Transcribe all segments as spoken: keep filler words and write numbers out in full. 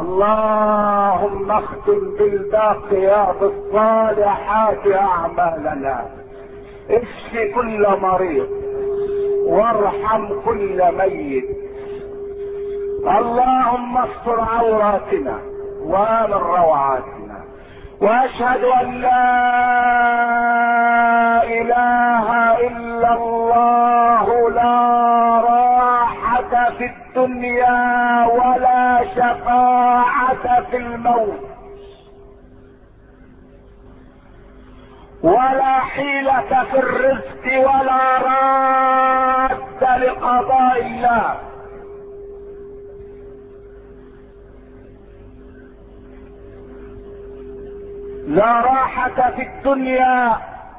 اللهم اختم بالباقيات الصالحات اعمالنا، اشف كل مريض وارحم كل ميت. اللهم استر عوراتنا وامن روعاتنا، واشهد ان لا اله الا الله، لا راحة في الدنيا ولا شفاعة في الموت ولا حيلة في الرزق ولا راد لقضاء الله. لا راحة في الدنيا،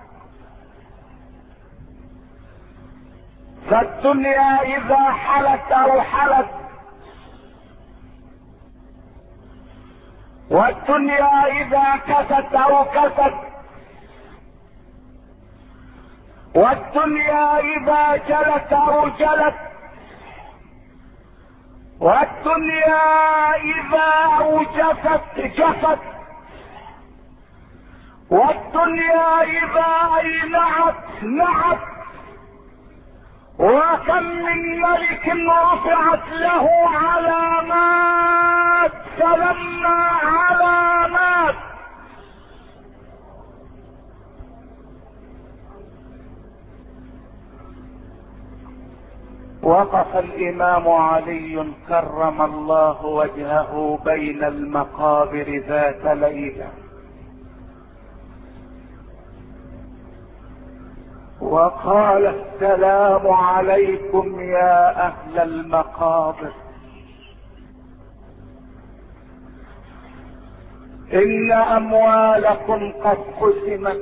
فالدنيا اذا حلت او حلت، والدنيا اذا كست او كست، والدنيا اذا جلت او جلت، والدنيا اذا اوجفت جفت، والدنيا اذا اينعت نعت. وكم من ملك رفعت له علامات فلما علامات وقف الامام علي كرم الله وجهه بين المقابر ذات ليله، وقال السلام عليكم يا اهل المقابر، ان اموالكم قد قسمت،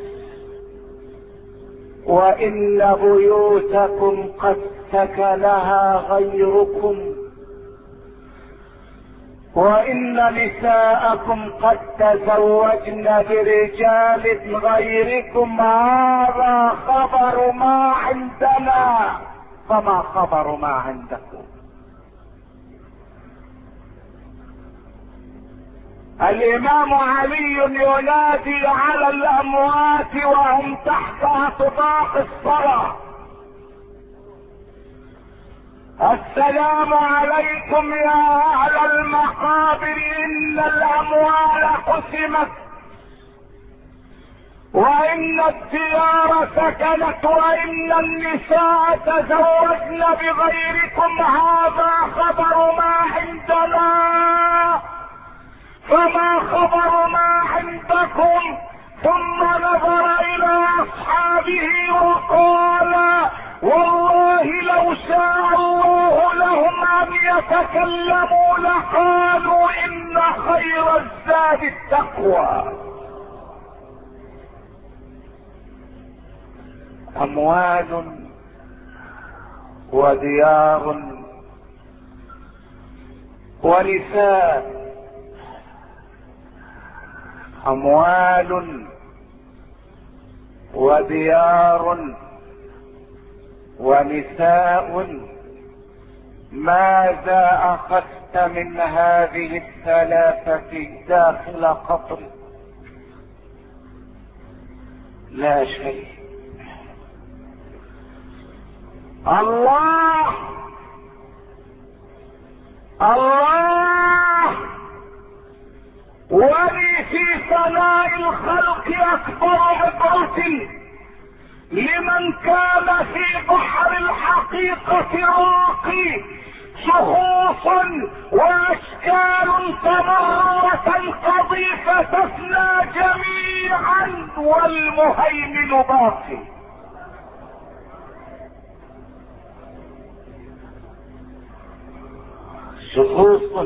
وان بيوتكم قد سكنها غيركم، وان نساءكم قد تزوجن برجال غيركم. هذا خبر ما عندنا، فما خبر ما عندكم؟ الامام علي ينادي على الاموات وهم تحت اطباق الصلاة: السلام عليكم يا اهل المقابر، ان الاموال قسمت، وان الديار سكنت، وان النساء تزوجن بغيركم. هذا خبر ما عندنا، فما خبر ما عندكم؟ ثم نظر الى اصحابه وقال: والله لو شاء الله لهم ان يتكلموا لقالوا ان خير الزاد التقوى. اموال وديار ونساء، اموال وديار ونساء، ماذا اخذت من هذه الثلاثة داخل قطر؟ لا شيء. الله الله ولي في ثناء الخلق اكبر عبرة لمن كان في بحر الحقيقة راقي، شخوص واشكال تمر وتنقضي فتفنى جميعا والمهيمن باقي. شخوص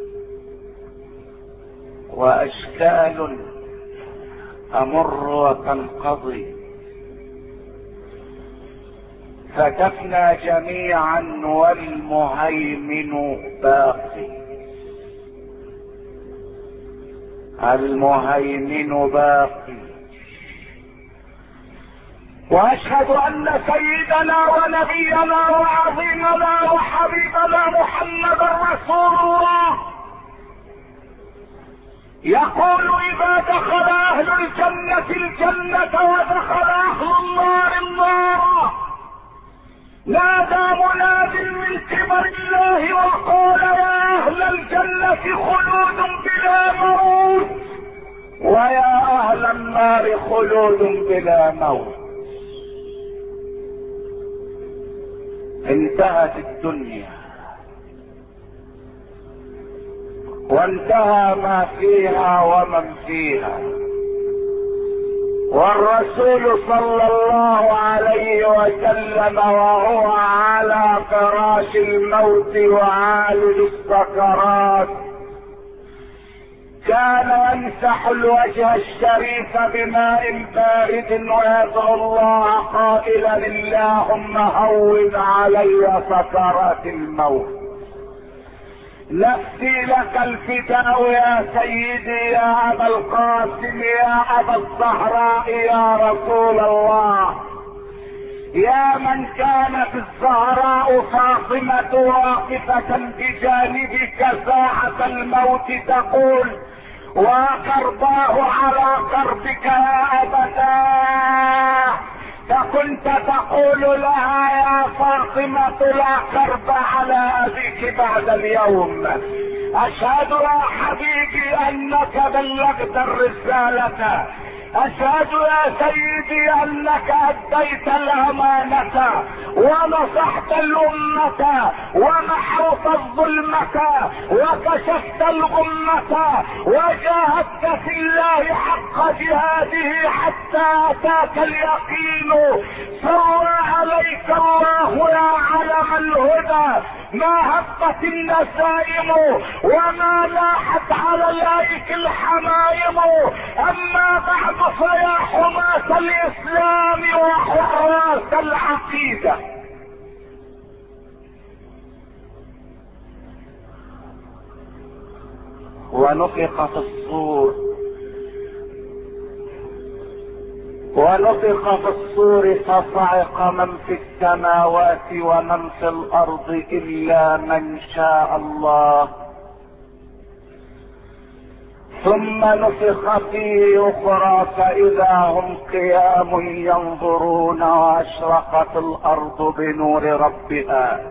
واشكال تمر وتنقضي فتفنى جميعا والمهيمن باقي. المهيمن باقي. واشهد ان سيدنا ونبينا وعظيمنا وحبيبنا محمد رسول الله يقول اذا دخل اهل الجنة الجنة ودخل اهل النار النار نادى مناد من قبل الله وقال يا اهل الجنة خلود بلا موت ويا اهل النار خلود بلا موت. انتهت الدنيا وانتهى ما فيها ومن فيها، والرسول صلى الله عليه وسلم وهو على فراش الموت وعالج السكرات كان يمسح الوجه الشريف بماء بارد ويدعو الله قائلا اللهم هون علي سكرات الموت. نفسي لك الفداء يا سيدي يا ابا القاسم يا ابا الزهراء يا رسول الله، يا من كانت الزهراء فاطمة واقفة بجانبك ساعة الموت تقول وكرباه على كربك يا ابتاه، فكنت تقول لها يا فاطمة لا كرب على ابيك بعد اليوم، اشهد يا حبيبي انك بلغت الرسالة، اشهد يا سيدي انك اديت الامانة ونصحت الامة ومحوت الظلمة وكشفت الغمة وجاهدت في الله حق جهاده حتى اتاك اليقين. صلى عليك الله يا علم الهدى، ما هبت النسائم وما لاحت على الايك الحمائم، اما بعد فيا حماة الاسلام وحراس العقيدة. ونفخ في الصور ونفخ في الصور فصعق من في السماوات ومن في الارض الا من شاء الله، ثم نفخ فيه اخرى فاذا هم قيام ينظرون واشرقت الارض بنور ربها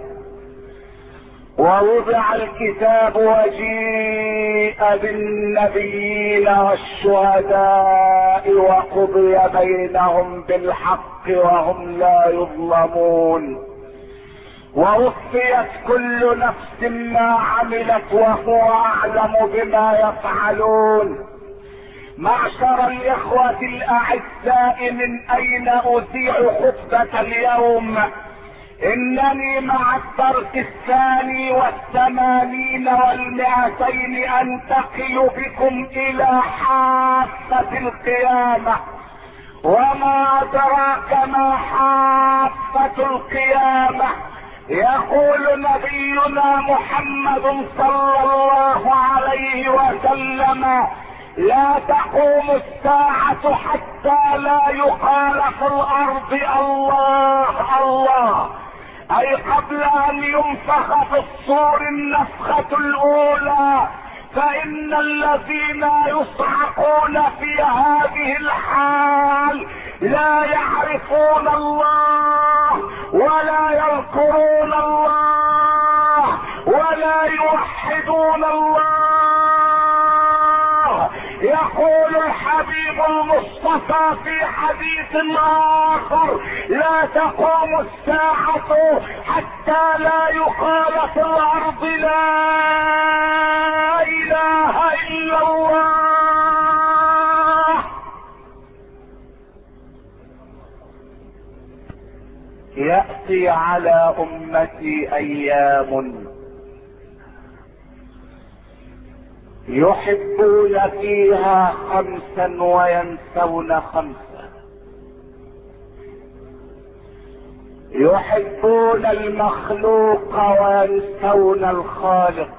ووضع الكتاب وجيء بالنبيين والشهداء وقضي بينهم بالحق وهم لا يظلمون، ووفيت كل نفس ما عملت وهو اعلم بما يفعلون. معشر الاخوة الاعزاء، من اين اذيع خطبة اليوم؟ انني مع الدرس الثاني والثمانين والمئتين انتقل بكم الى حافة القيامة. وما ادراك ما حافة القيامة؟ يقول نبينا محمد صلى الله عليه وسلم لا تقوم الساعة حتى لا يقال في الارض الله الله، اي قبل ان ينفخ في الصور النفخة الاولى، فان الذين يصعقون في هذه الحال لا يعرفون الله ولا يذكرون الله ولا يوحدون الله. يقول الحبيب المصطفى في حديث اخر لا تقوم الساعة حتى لا يقال في الارض لا اله الا الله. يأتي على امتي ايام يحبون فيها خمسا وينسون خمسا، يحبون المخلوق وينسون الخالق،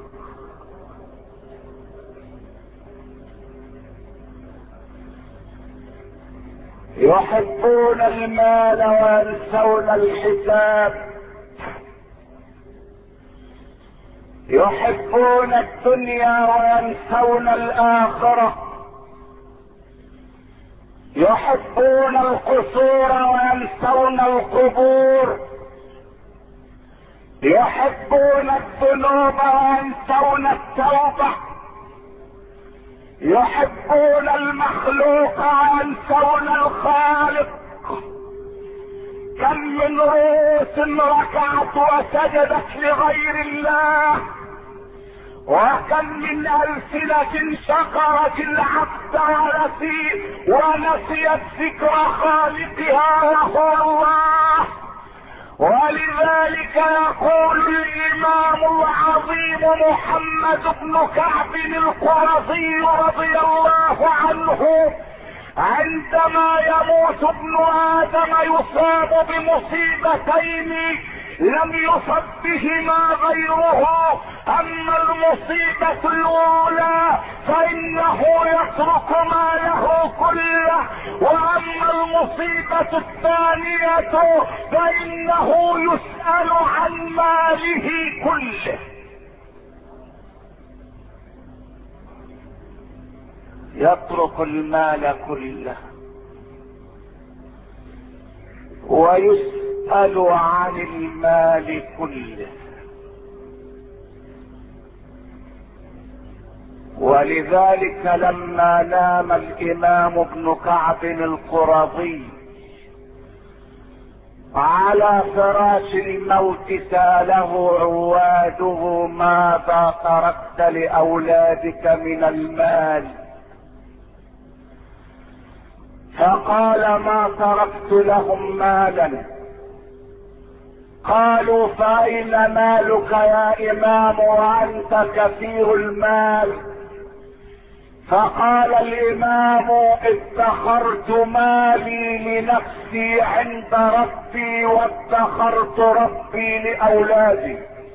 يحبون المال وينسون الحساب، يحبون الدنيا وينسون الآخرة، يحبون القصور وينسون القبور، يحبون الذنوب وينسون التوبة، يحبون المخلوق وينسون الخالق. كم من رؤوس ركعت وسجدت لغير الله، وكم من ألسنة شكرت العبد ونسيت ونسيت ذكر خالقها وهو الله. ولذلك يقول الإمام العظيم محمد بن كعب القرظي رضي الله عنه: عندما يموت ابن آدم يصاب بمصيبتين لم يصب بهما غيره. أما المصيبة الأولى فإنه يترك ماله كله، وأما المصيبة الثانية فإنه يسأل عن ماله كله. يترك المال كله ويسأل عن المال كله. ولذلك لما نام الإمام ابن كعب القرظي على فراش الموت سأله عواده: ماذا تركت لأولادك من المال؟ فقال: ما تركت لهم مالا. قالوا: فأين مالك يا إمام وأنت كثير المال؟ فقال الإمام: ادخرت مالي لنفسي عند ربي وادخرت ربي لأولادي.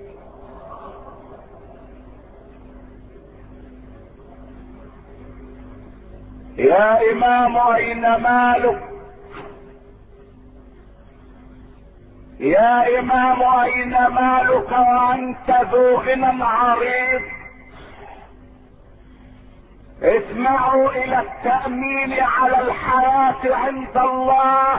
يا إمام أين مالك؟ يا إمام أين مالك وأنت ذو غنى عريض؟ اسمعوا إلى التأمين على الحياة عند الله.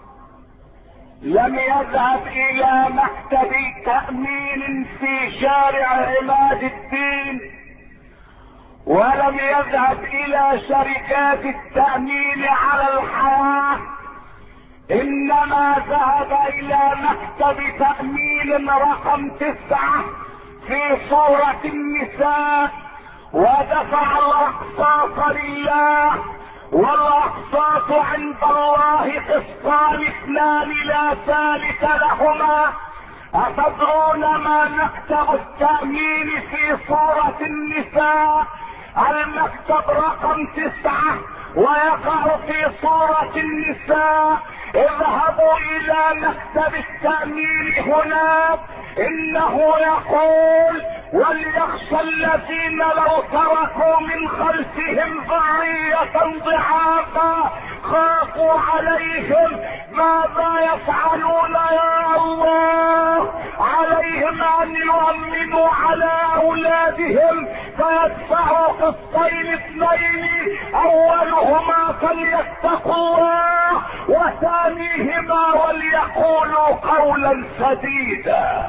لم يذهب إلى مكتب تأمين في شارع عماد الدين، ولم يذهب الى شركات التأمين على الحياة، انما ذهب الى مكتب تأمين رقم تسعة في صورة النساء، ودفع الاقساط لله. والاقساط عند الله قسطان اثنان لا ثالث لهما. أتدرون ما مكتب التأمين في صورة النساء؟ المكتب رقم تسعة ويقع في صورة النساء. اذهبوا الى مكتب التأمين هناك، انه يقول: وليخشى الذين لو تركوا من خلفهم ذرية ضعافا خافوا عليهم ماذا يفعلون يا الله. عليهم ان يؤمنوا على اولادهم فيدفعوا قسطين اثنين، اولهما فليتقوا الله وثانيهما وليقولوا قولا سديدا.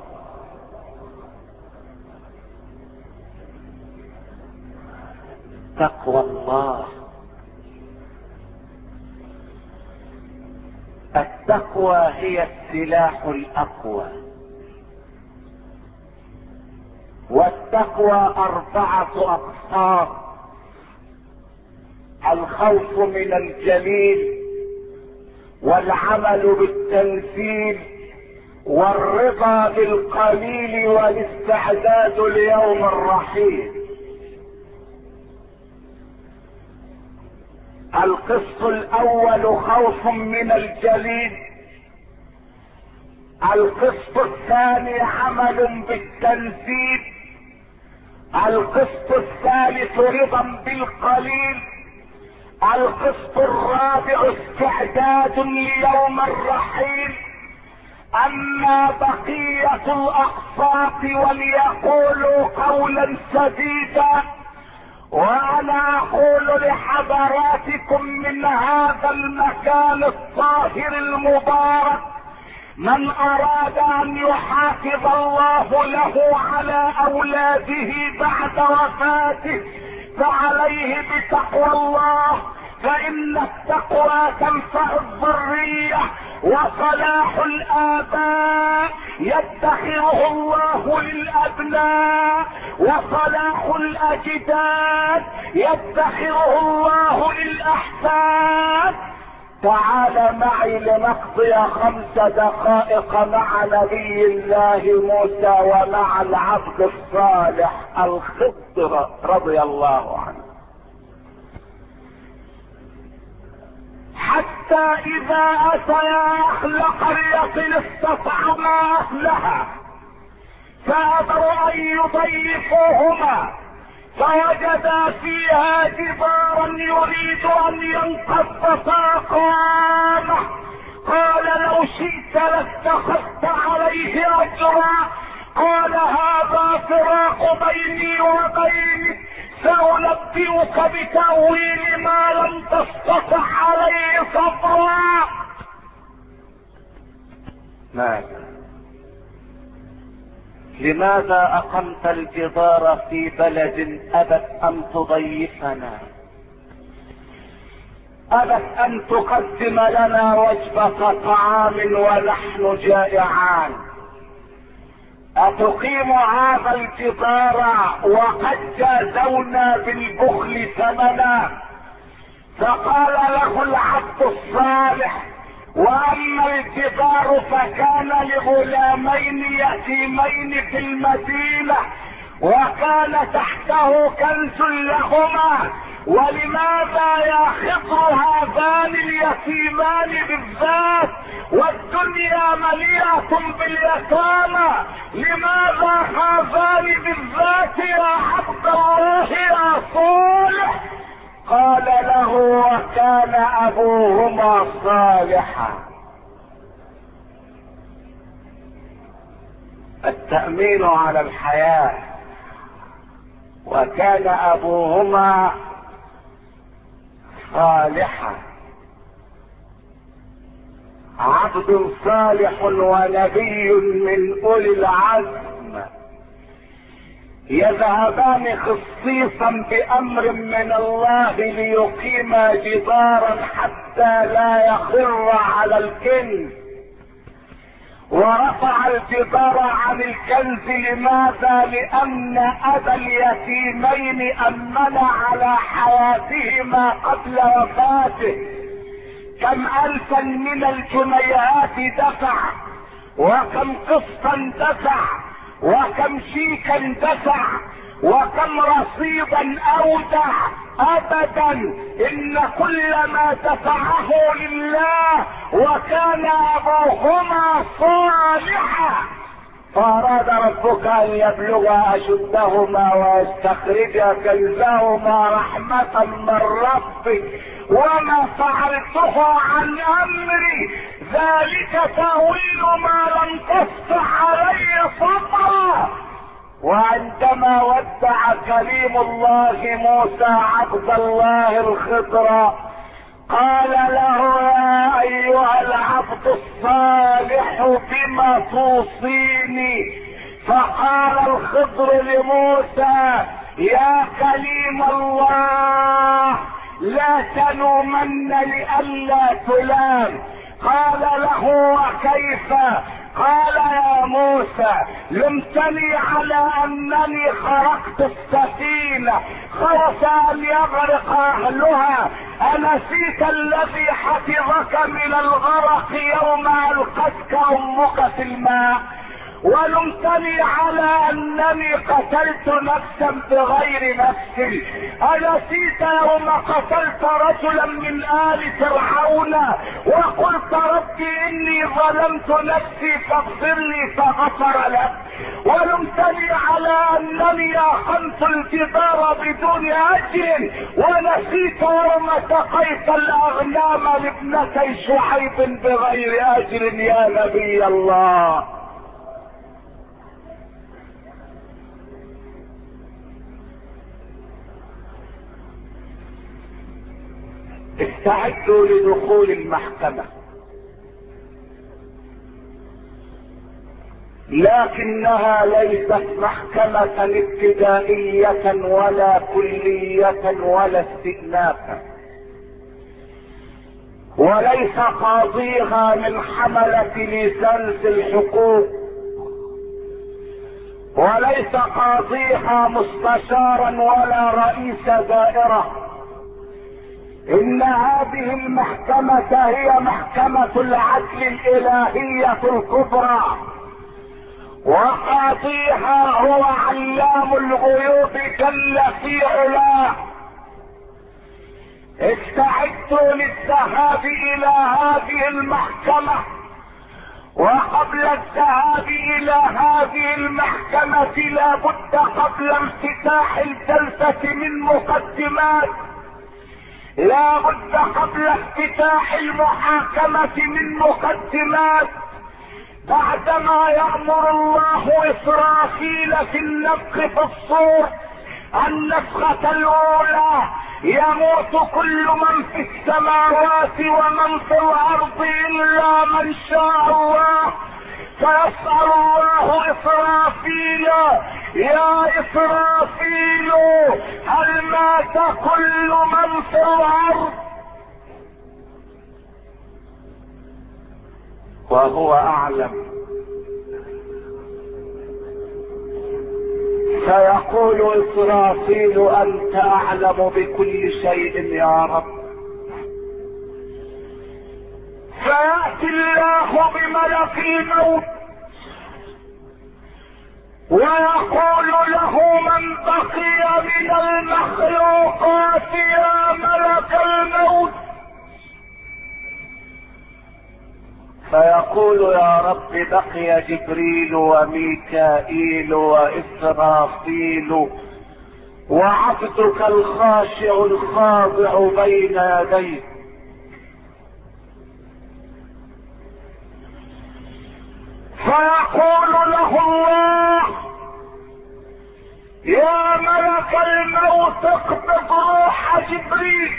تقوى الله. التقوى هي السلاح الاقوى. والتقوى اربعة اقسام: الخوف من الجليل، والعمل بالتنزيل، والرضا بالقليل، والاستعداد ليوم الرحيل. القسط الاول خوف من الجليل، القسط الثاني عمل بالتنزيل، القسط الثالث رضا بالقليل، القسط الرابع استعداد ليوم الرحيل، اما بقية الاقساط وليقولوا قولا سديدا. وانا اقول لحضراتكم من هذا المكان الطاهر المبارك، من اراد ان يحافظ الله له على اولاده بعد وفاته فعليه بتقوى الله، فان التقوى تنفع الذرية، وصلاح الاباء يدخره الله للابناء، وصلاح الاجداد يدخره الله للاحفاد. تعال معي لنقضي خمس دقائق مع نبي الله موسى ومع العبد الصالح الخضر رضي الله عنه. حتى اذا اتيا اهل قرية استطعما اهلها فابوا ان يضيفوهما، فوجدا فيها جدارا يريد ان ينقض فاقامه. قال لو شئت لاتخذت عليه اجرا. قال هذا فراق بيني وبينك، سأنبئك بتأويل ما لم تستطع عليه صبرا. ماذا؟ لماذا اقمت الجدار في بلد ابت ان تضيفنا، ابت ان تقدم لنا وجبة طعام ونحن جائعان؟ اتقيم هذا الجدار وقد جازونا بالبخل ثمنا؟ فقال له العبد الصالح: واما الجدار فكان لغلامين يتيمين في المدينة وكان تحته كنز لهما، ولماذا ياخذ هذان اليتيمان بالذات والدنيا مليئة باليتامى؟ لماذا هذان بالذات يا عبد الله يا صالح؟ قال له: وكان ابوهما صالحا. التأمين على الحياة. وكان ابوهما صالحا، عبد صالح ونبي من اولي العزم يذهبان خصيصا بامر من الله ليقيما جدارا حتى لا يخر على الكنز. ورفع الجدار عن الكنز. لماذا؟ لان ابا اليتيمين امن على حياتهما قبل وفاته. كم الفا من الجنيهات دفع، وكم قسطا دفع، وكم شيكا دفع، وكم رصيدا اودع. ابدا، ان كل ما دفعه لله. وكان ابوهما صالحا. فاراد ربك ان يبلغا اشدهما ويستخرجا كنزهما رحمة من ربك وما فعلته عن امري، ذلك تأويل ما لم تستطع عليه صبرا. وعندما ودع كليم الله موسى عبد الله الخضر قال له: يا ايها العبد الصالح بما توصيني؟ فقال الخضر لموسى: يا كليم الله لا تلومن لئلا تلام. قال له: وكيف؟ قال: يا موسى لمتني على انني خرقت السفينة خوف ان يغرق اهلها، انسيت الذي حفظك من الغرق يوم القتك امك في الماء؟ ولمتني على انني قتلت نفسا بغير نفس. أنسيت يوم قتلت رجلا من آل فرعون وقلت ربي اني ظلمت نفسي فاغفر لي فغفر لك؟ ولمتني على انني اقمت الجدار بدون اجر ونسيت يوم سقيت الاغنام لابنتي شعيب بغير اجر يا نبي الله. استعدوا لدخول المحكمة، لكنها ليست محكمة ابتدائية ولا كلية ولا استئنافا، وليس قاضيها من حملة ليسانس الحقوق، وليس قاضيها مستشارا ولا رئيس دائرة. ان هذه المحكمة هي محكمة العدل الالهية الكبرى، وقاضيها هو علام الغيوب جل في علاه. استعدوا للذهاب الى هذه المحكمة، وقبل الذهاب الى هذه المحكمة لابد قبل افتتاح الجلسة من مقدمات، لا بد قبل افتتاح المحاكمة من مقدمات. بعدما يأمر الله إسرافيل في النفخ في الصور النفخة الأولى يموت كل من في السماوات ومن في الأرض إلا من شاء الله، فيسأل الله إسرافيل يا إسرافيل هل مات كل من في الأرض؟ وهو أعلم. فيقول إسرافيل أنت أعلم بكل شيء يا رب. فيأتي الله بملك الموت ويقول له من بقي من المخلوقات يا ملك الموت، فيقول يا رب بقي جبريل وميكائيل وإسرافيل وعبدك الخاشع الخاضع بين يديك. فيقول له الله يا ملك الموت اقبض روح جبريل.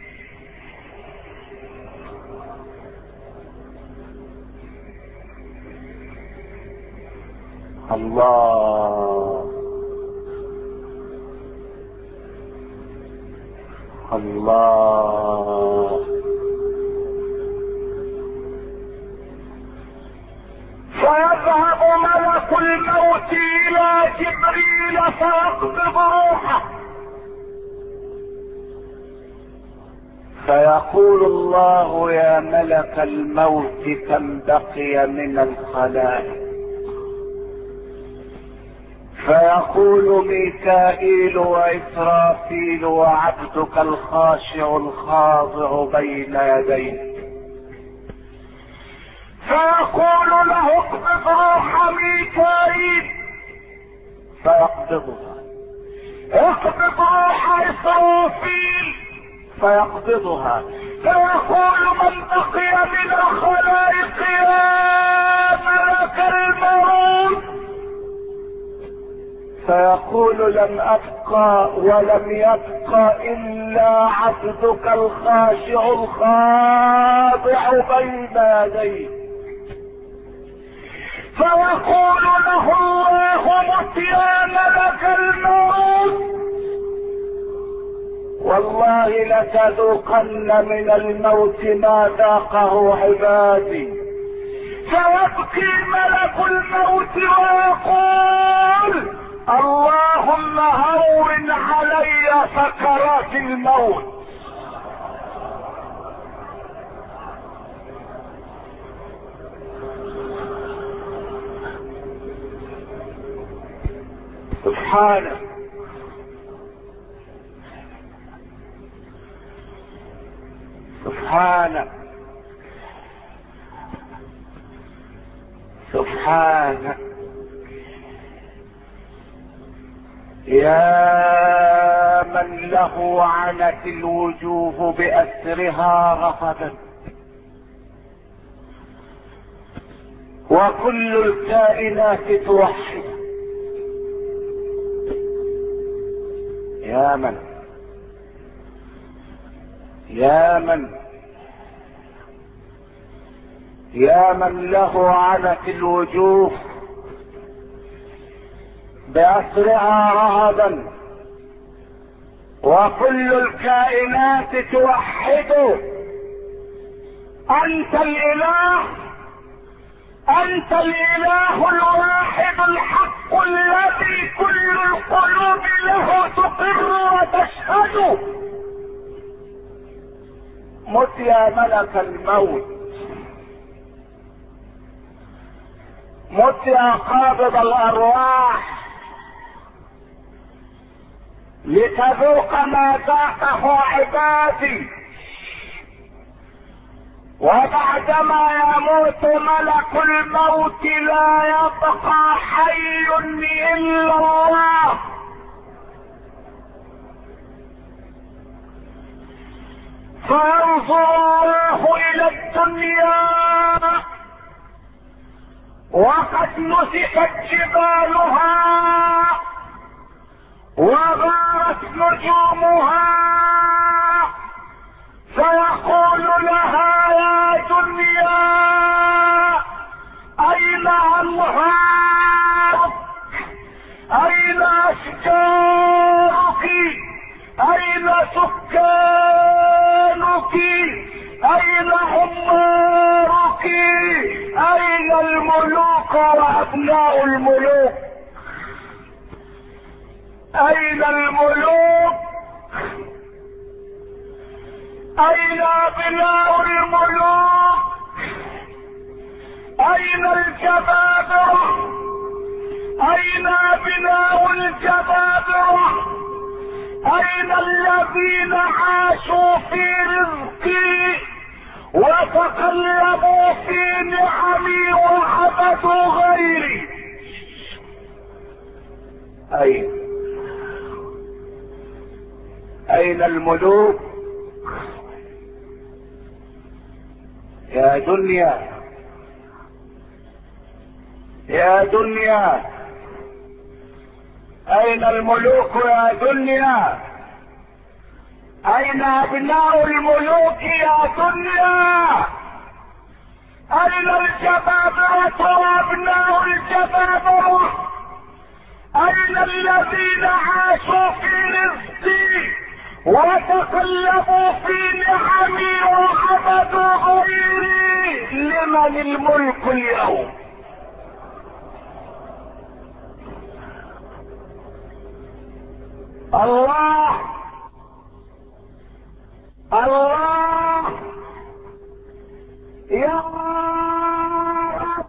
الله الله. فيذهب ملك الموت الى جبريل فيقبض روحه، فيقول الله يا ملك الموت كم بقي من الخلائق؟ فيقول ميكائيل وإسرافيل وعبدك الخاشع الخاضع بين يديك. فيقول له اقبض روح ميكائيل، فيقبضها. اقبض روح إسرافيل، فيقبضها. فيقول من بقي من الخلائق يا ملك الموت، فيقول لم ابقى ولم يبق الا عبدك الخاشع الخاضع بين يديك. فيقول له الله مت يا ملك الموت، والله لتذوقن من الموت ما ذاقه عبادي. فيبكي ملك الموت ويقول اللهم هون علي سكرات الموت. سبحانه سبحانه سبحانه. يا من له عنت الوجوه بأسرها رهبا، وكل الكائنات توحد. يا من يا من يا من له عنت الوجوه بأسرها رهبا، وكل الكائنات توحد. أنت الإله، أنت الإله الواحد الحق الذي كل القلوب له تقر وتشهد. مت يا ملك الموت، مت يا قابض الأرواح، لتذوق ما ذاقه عبادي. وبعدما يموت ملك الموت لا يبقى حي إلا الله. فينظر الله إلى الدنيا وقد نسفت جبالها وغارت نجومها، فيقول لها يا دنيا أين أنهارك، أين أشجارك، أين سكانك، أين عمارك، أين الملوك وأبناء الملوك، أين الملوك، أين أبناء الملوك، أين الجبابرة، أين أبناء الجبابرة، أين الذين عاشوا في رزقي وتقلبوا في نعمي وعبدوا غيري؟ أين أين الملوك؟ يا دنيا يا دنيا أين الملوك يا دنيا؟ أين أبناء الملوك يا دنيا؟ أين الجبابرة وأبناء الجبابرة؟ أين الذين عاشوا في رزقي وتقلبوا في نعمي وعبدوا غيري؟ لمن الملك اليوم؟ الله الله يا رب.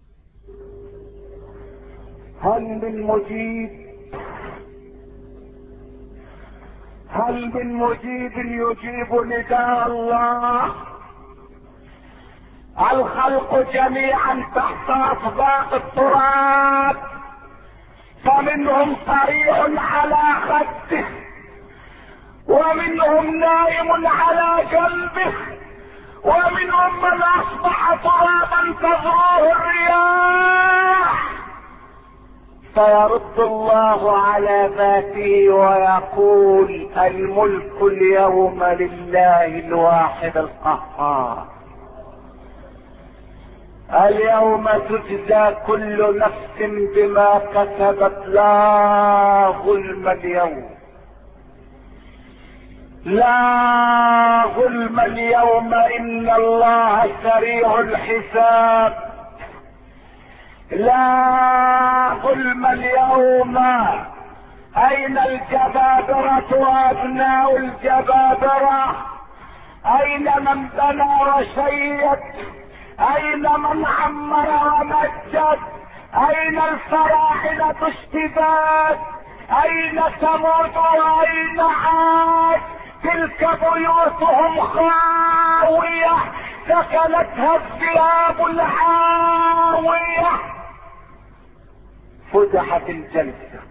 هل من مجيب؟ هل من مجيب يجيب نداء الله؟ الخلق جميعا تحت اطباق التراب، فمنهم صريع على خده، ومنهم نائم على جنبه، ومنهم من اصبح ترابا تزروه الرياح. فيرد الله على ذاته ويقول الملك اليوم لله الواحد القهار. اليوم تجزى كل نفس بما كسبت، لا ظلم اليوم، لا ظلم اليوم، إن الله سريع الحساب. لا ظلم اليوم. أين الجبابرة وأبناء الجبابرة؟ أين من بنى وشيد؟ أين من عمر ومجد؟ أين الفراعنة اشتداد؟ اين ثمود واين عاد؟ تلك بيوتهم خاوية سكنتها الذئاب العاوية. فتحت الجلسة،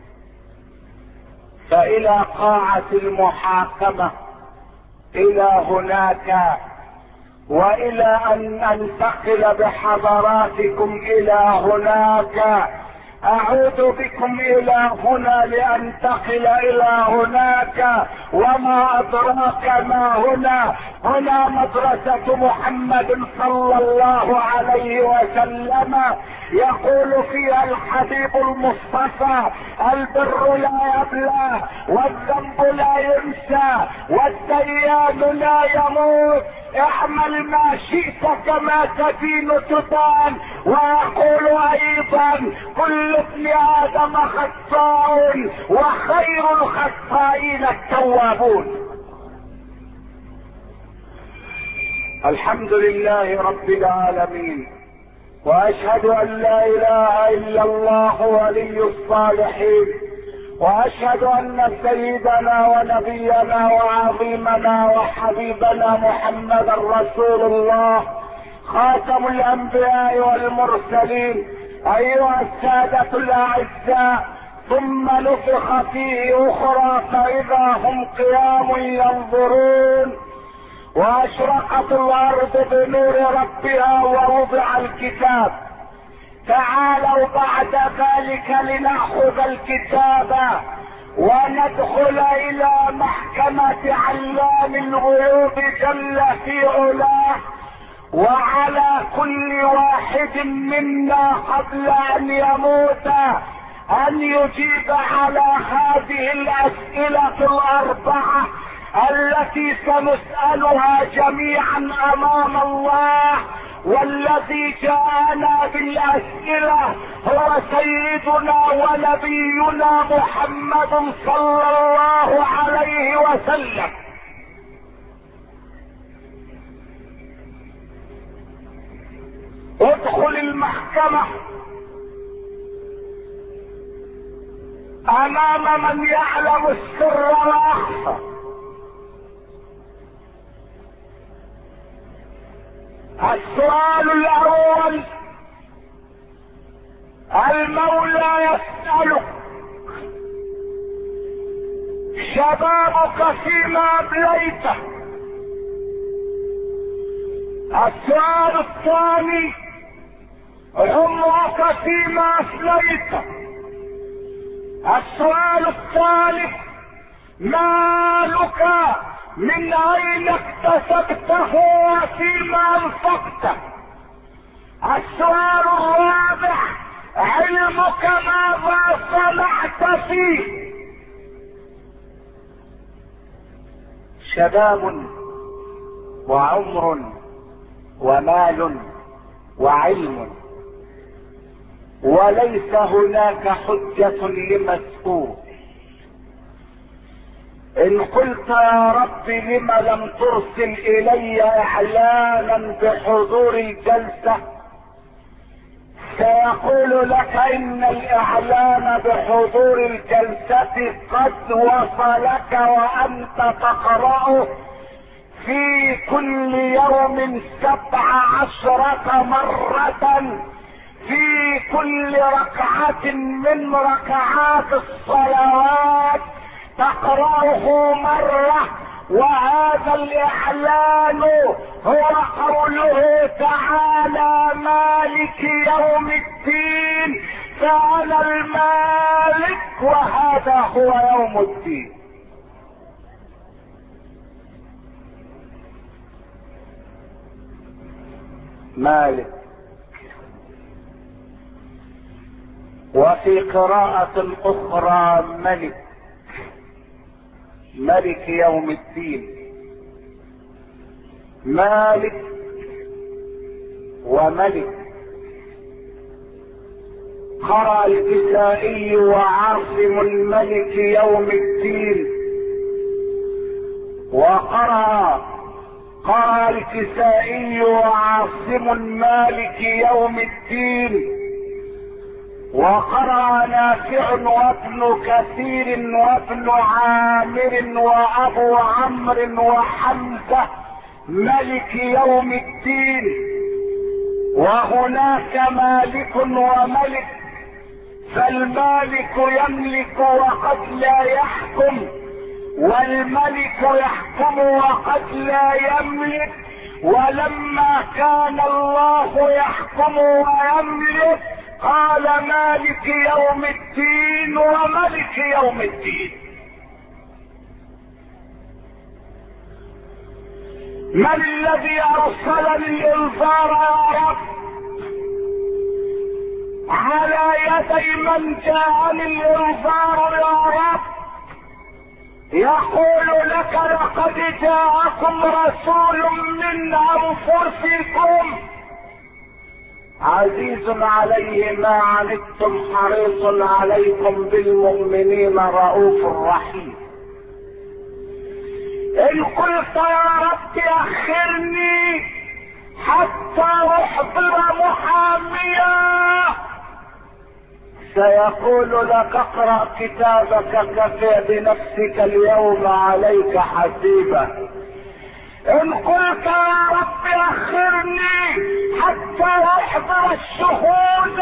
فإلى قاعة المحاكمة إلى هناك، وإلى أن أنتقل بحضراتكم إلى هناك، أعود بكم إلى هنا لأنتقل إلى هناك. وما أدراك ما هنا؟ هنا مدرسة محمد صلى الله عليه وسلم، يقول فيها الحبيب المصطفى: البر لا يبلى، والذنب لا ينسى، والديان لا يموت، اعمل ما شئت كما تدين تدان. وأقول أيضا: كل ابن آدم خطاء، وخير الخطائين التوابون. الحمد لله رب العالمين، واشهد ان لا اله الا الله ولي الصالحين، واشهد ان سيدنا ونبينا وعظيمنا وحبيبنا محمدا رسول الله خاتم الانبياء والمرسلين. ايها السادة الاعزاء، ثم نفخ فيه اخرى فاذا هم قيام ينظرون، واشرقت الارض بنور ربها ووضع الكتاب. تعالوا بعد ذلك لنأخذ الكتاب وندخل الى محكمة علام الغيوب جل في علاه. وعلى كل واحد منا قبل ان يموت ان يجيب على هذه الاسئلة الاربعة التي سنسألها جميعا امام الله. والذي جاءنا بالاسئلة هو سيدنا ونبينا محمد صلى الله عليه وسلم. ادخل المحكمة امام من يعلم السر واخفى. السؤال الاول: المولى يسألك: شبابك فيما ابليته. السؤال الثاني: عمرك فيما افليته. السؤال الثالث: مالك من اين اكتسبته وفيما انفقته. السؤال الرابع: علمك ماذا صنعت فيه. شباب وعمر ومال وعلم، وليس هناك حجة لمسؤول. ان قلت يا رب لم لم ترسل الي اعلانا بحضور الجلسة، سيقول لك ان الاعلان بحضور الجلسة قد وصلك وانت تقرأه في كل يوم سبع عشرة مرة في كل ركعة من ركعات الصلوات، تقرأه مرة. وهذا الاعلان هو قوله تعالى: مالك يوم الدين، فانا المالك وهذا هو يوم الدين. مالك. وفي قراءة اخرى ملك، ملك يوم الدين. مالك وملك. قرأ الكسائي وعاصم الملك يوم الدين، وقرأ قرأ الكسائي وعاصم مالك يوم الدين. وقرأ نافع وابن كثير وابن عامر وابو عمرو وحمزة ملك يوم الدين. وهناك مالك وملك، فالمالك يملك وقد لا يحكم، والملك يحكم وقد لا يملك. ولما كان الله يحكم ويملك قال مالك يوم الدين وملك يوم الدين. من الذي ارسل الانذار يا رب على يدي من جاءني الانذار يا رب؟ يقول لك لقد جاءكم رسول من انفسكم عزيز عليه ما عنتم حريص عليكم بالمؤمنين رؤوف رحيم. ان قلت يا رب اخرني حتى احضر محاميا سيقول لك اقرأ كتابك كفى بنفسك اليوم عليك حسيبا. ان قلت يا رب اخرني حتى احضر الشهود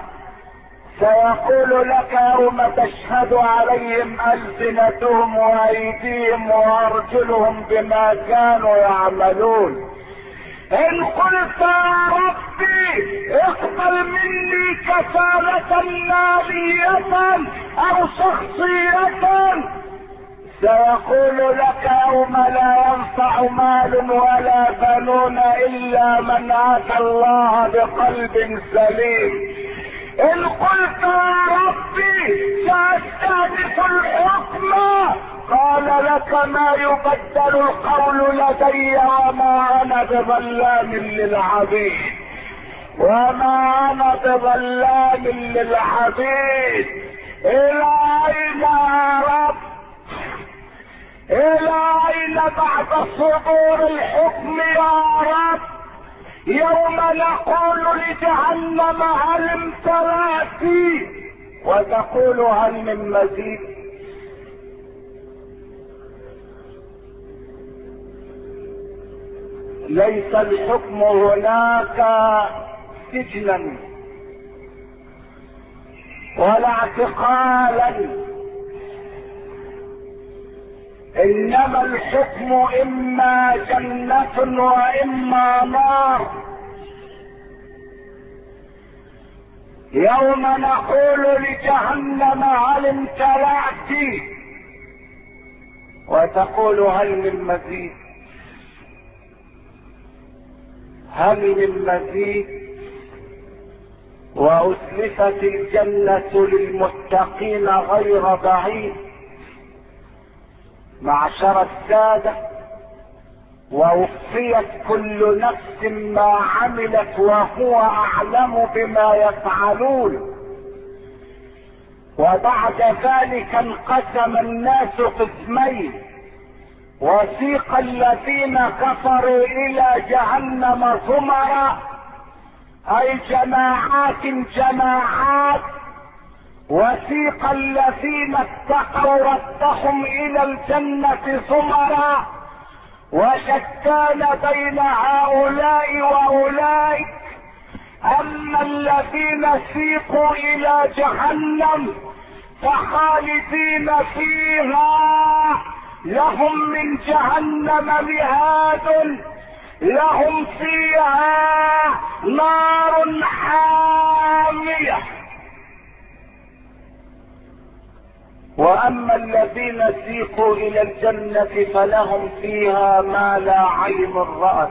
سيقول لك يوم تشهد عليهم ألسنتهم وايديهم وارجلهم بما كانوا يعملون. ان قلت يا ربي اقبل مني كفالة مالية او شخصية سيقول لك يوم لا ينفع مال ولا بنون الا من اتى الله بقلب سليم. ان قلت يا ربي ساستهدف الحكم قال لك ما يبدل القول لدي وما انا بظلام للعبيد وما انا بظلام للعبيد. الى اين يا رب؟ الى اين بعد صدور الحكم يا رب؟ يوم نقول لجهنم هل امتلأت وتقول هل من مزيد. ليس الحكم هناك سجنا ولا اعتقالا، انما الحكم اما جنة واما نار. يوم نقول لجهنم هل امتلأت وتقول هل من مزيد. هل من مزيد؟ وأزلفت الجنة للمتقين غير بعيد. معشر السادة، ووفيت كل نفس ما عملت وهو أعلم بما يفعلون. وبعد ذلك انقسم الناس قسمين، وسيق الذين كفروا إلى جهنم زمرا أي جماعات جماعات، وسيق الذين اتقوا ربهم إلى الجنة زمرا، وشتان بين هؤلاء وأولئك. أما الذين سيقوا إلى جهنم فخالدين فيها، لهم من جهنم مهاد، لهم فيها نار حامية. واما الذين سيقوا الى الجنة فلهم فيها ما لا عين رأت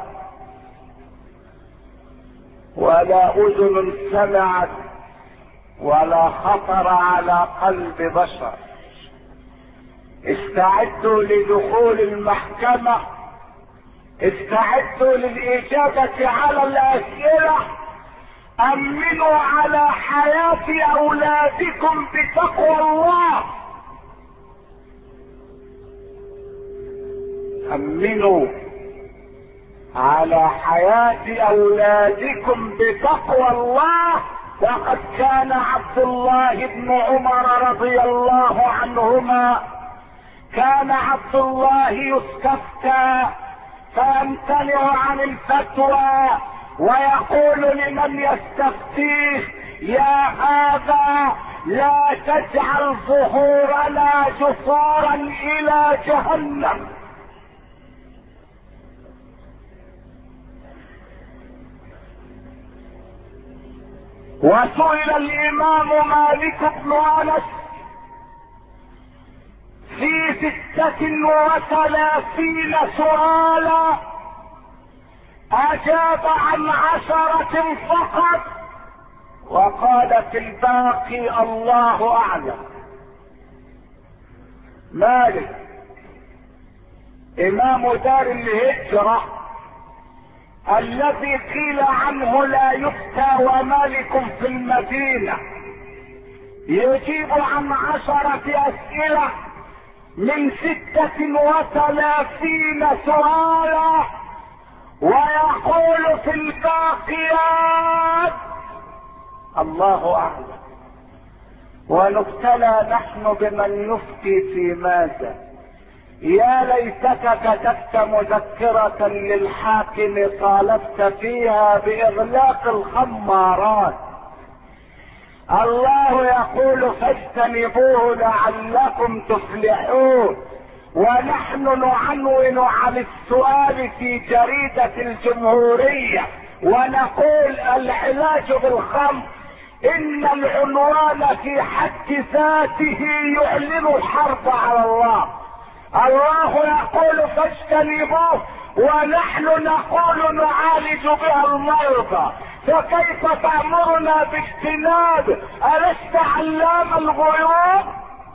ولا اذن سمعت ولا خطر على قلب بشر. استعدوا لدخول المحكمة، استعدوا للإجابة على الأسئلة، أمنوا على حياة أولادكم بتقوى الله، أمنوا على حياة أولادكم بتقوى الله وقد كان عبد الله بن عمر رضي الله عنهما كان عبد الله يستفتى فيمتنع عن الفتوى ويقول لمن يستفتيه: يا هذا لا تجعل ظهورنا جسورا الى جهنم. وسئل الامام مالك بن انس في ستة وثلاثين سؤالا اجاب عن عشرة فقط وقال في الباقي الله اعلم. مالك امام دار الهجرة الذي قيل عنه لا يفتى ومالك في المدينة يجيب عن عشرة اسئلة من ستة وثلاثين سؤالا ويقول في الباقيات الله اعلم. ونبتلى نحن بمن يفتي في ماذا. يا ليتك كتبت مذكرة للحاكم طالبت فيها باغلاق الخمارات. الله يقول فاجتنبوه لعلكم تفلحون، ونحن نعنون عن السؤال في جريدة الجمهورية ونقول العلاج بالخمر ان العنوان في حد ذاته يعلن الحرب على الله. الله يقول فاجتنبوه ونحن نقول نعالج بها المرضى، فكيف تأمرنا باجتناب؟ ألست علام الغيوب؟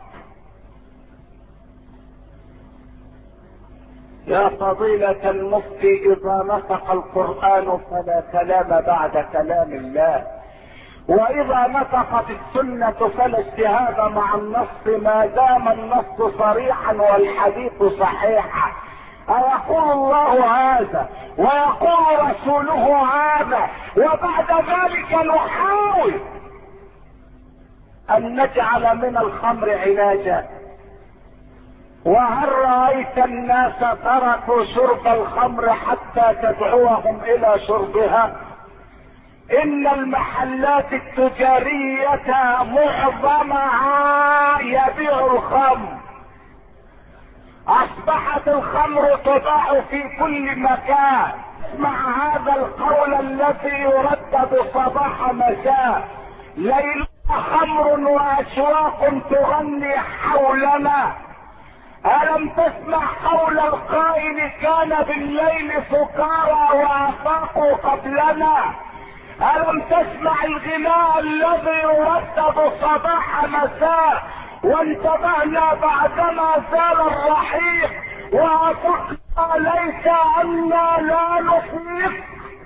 يا فضيلة المفتي اذا نطق القرآن فلا كلام بعد كلام الله، واذا نطقت السنة فلا اجتهاد مع النص ما دام النص صريحا والحديث صحيحا. أيقول الله هذا ويقول رسوله هذا وبعد ذلك نحاول ان نجعل من الخمر علاجا؟ وهل رأيت الناس تركوا شرب الخمر حتى تدعوهم الى شربها؟ ان المحلات التجارية معظمها يبيع الخمر، اصبحت الخمر تباع في كل مكان. مع هذا القول الذي يردد صباح مساء: ليلنا خمر واشواق تغني حولنا. الم تسمع قول القائل كان بالليل سكارى وافاقوا قبلنا؟ الم تسمع الغناء الذي يردد صباح مساء وانتبهنا بعدما زال الرحيق وقلنا ليس عنا لا نفيق؟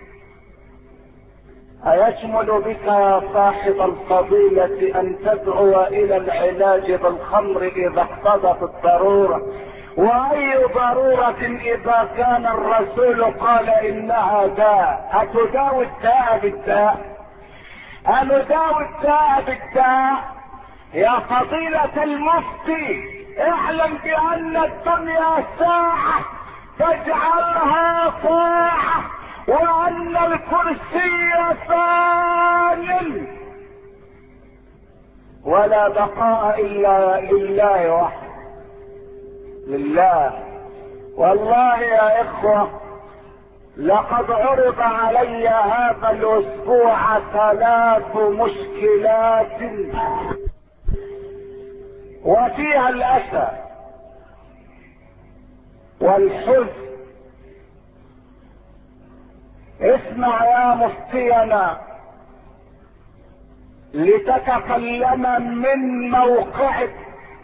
أيشمل بك يا صاحب الفضيلة أن تدعو إلى العلاج بالخمر إذا اقتضت الضرورة؟ وأي ضرورة إذا كان الرسول قال إنها داء؟ أتداوي الداء بالداء؟ أنداوي الداء بالداء؟ يا فضيلة المفتي اعلم بأن الدنيا ساعة فاجعلها طاعة، وأن الكرسي فان ولا بقاء إلا لله وحده. لله. والله يا إخوة لقد عرض علي هذا الأسبوع ثلاث مشكلات وفيها الأسى والحزن. اسمع يا مفتينا لتتكلم من موقعك.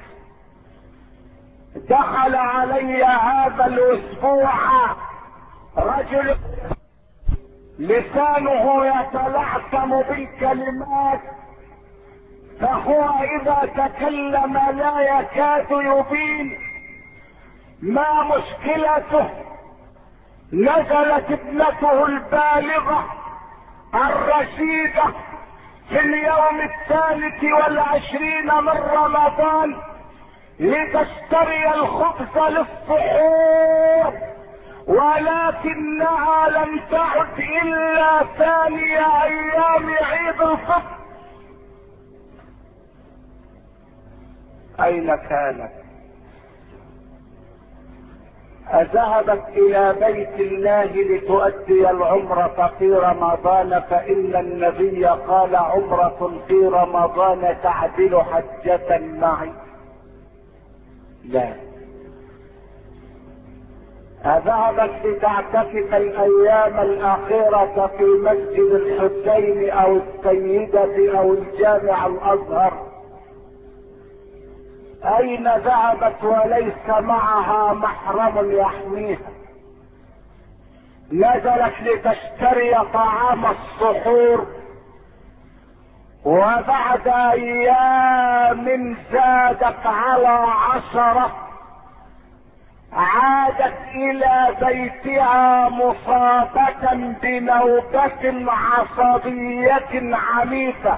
دخل علي هذا الاسبوع رجل لسانه يتلعثم بالكلمات، فهو اذا تكلم لا يكاد يبين ما مشكلته. نزلت ابنته البالغة الرشيدة في اليوم الثالث والعشرين من رمضان لتشتري الخبز للسحور، ولكنها لم تعد الا ثاني ايام عيد الفطر. اين كانت؟ اذهبت الى بيت الله لتؤدي العمرة في رمضان، فان النبي قال عمرة في رمضان تعدل حجة معي؟ لا. اذهبت لتعتكف الايام الاخيرة في مسجد الحسين او السيدة او الجامع الازهر؟ اين ذهبت وليس معها محرم يحميها؟ نزلت لتشتري طعام السحور، وبعد ايام زادت على عشرة عادت الى بيتها مصابة بنوبة عصبية عنيفة،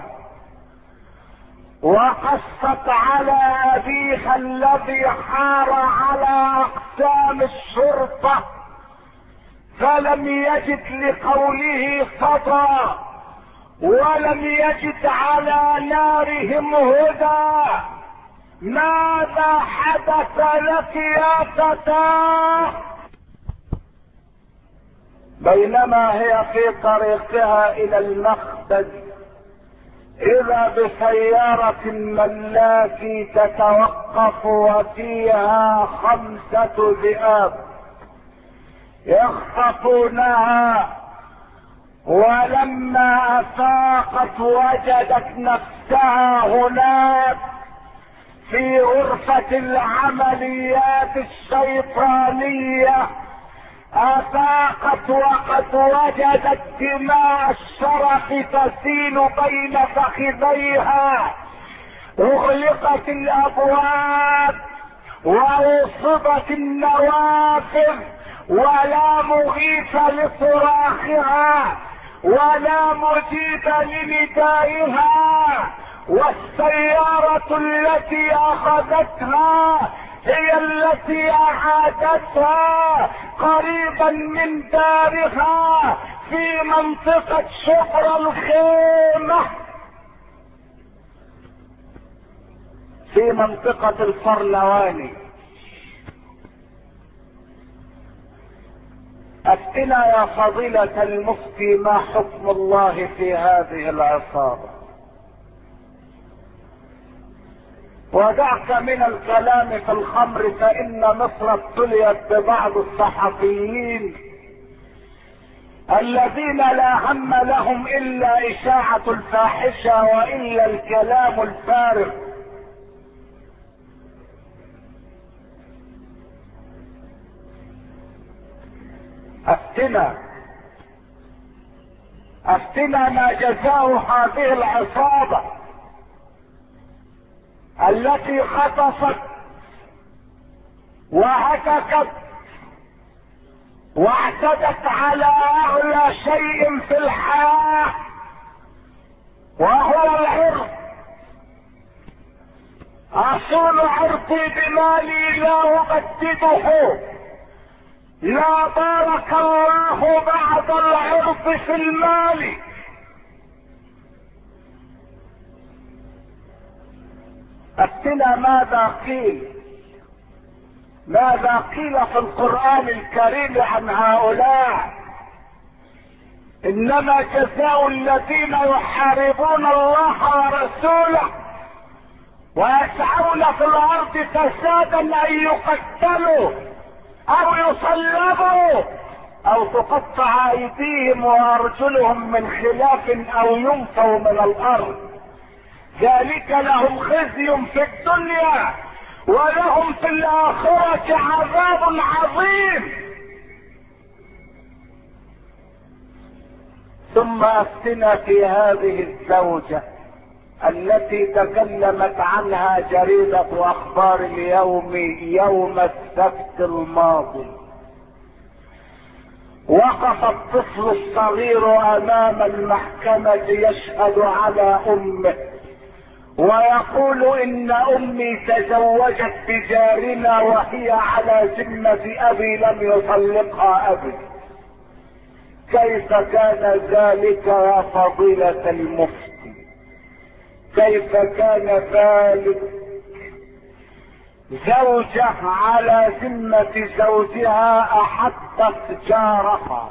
وقصت على ابيها الذي حار على اقسام الشرطة، فلم يجد لقوله صدى ولم يجد على نارهم هدى. ماذا حدث لك يا فتاة؟ بينما هي في طريقها الى المخبز اذا بسيارة ملاك تتوقف وفيها خمسة ذئاب يخطفونها، ولما افاقت وجدت نفسها هناك في غرفة العمليات الشيطانية. افاقت وقد وجدت دماء الشرف تسيل بين فخذيها، اغلقت الابواب واوصبت النوافذ، ولا مغيث لصراخها ولا مجيب لندائها، والسيارة التي اخذتها هي التي اعادتها قريبا من دارها في منطقة شبرا الخيمة، في منطقة الفرلواني. افتنا يا فضيلة المفتي، ما حكم الله في هذه العصابة؟ ودعك من الكلام في الخمر، فان مصر ابتليت ببعض الصحفيين الذين لا هم لهم الا اشاعة الفاحشة والا الكلام الفارغ. افتنا افتنا ما جزاء هذه العصابة التي خطفت وهتكت واعتدت على اعلى شيء في الحياة وهو العرض. اصون عرضي بمالي لا اجدده، لا بارك الله بعد العرض في المال. افتنا ماذا قيل ماذا قيل في القرآن الكريم عن هؤلاء؟ انما جزاء الذين يحاربون الله ورسوله ويسعون في الارض فسادا ان يقتلوا او يصلبوا او تقطع ايديهم وارجلهم من خلاف او ينفوا من الارض، ذلك لهم خزي في الدنيا ولهم في الاخرة عذاب عظيم. ثم افتنا في هذه الزوجة التي تكلمت عنها جريدة اخبار اليوم يوم السبت الماضي، وقف الطفل الصغير امام المحكمة يشهد على امه ويقول ان امي تزوجت بجارنا وهي على ذمة ابي لم يطلقها ابي. كيف كان ذلك يا فضيلة المفتي؟ كيف كان ذلك؟ زوجة على ذمة زوجها احبت جارها،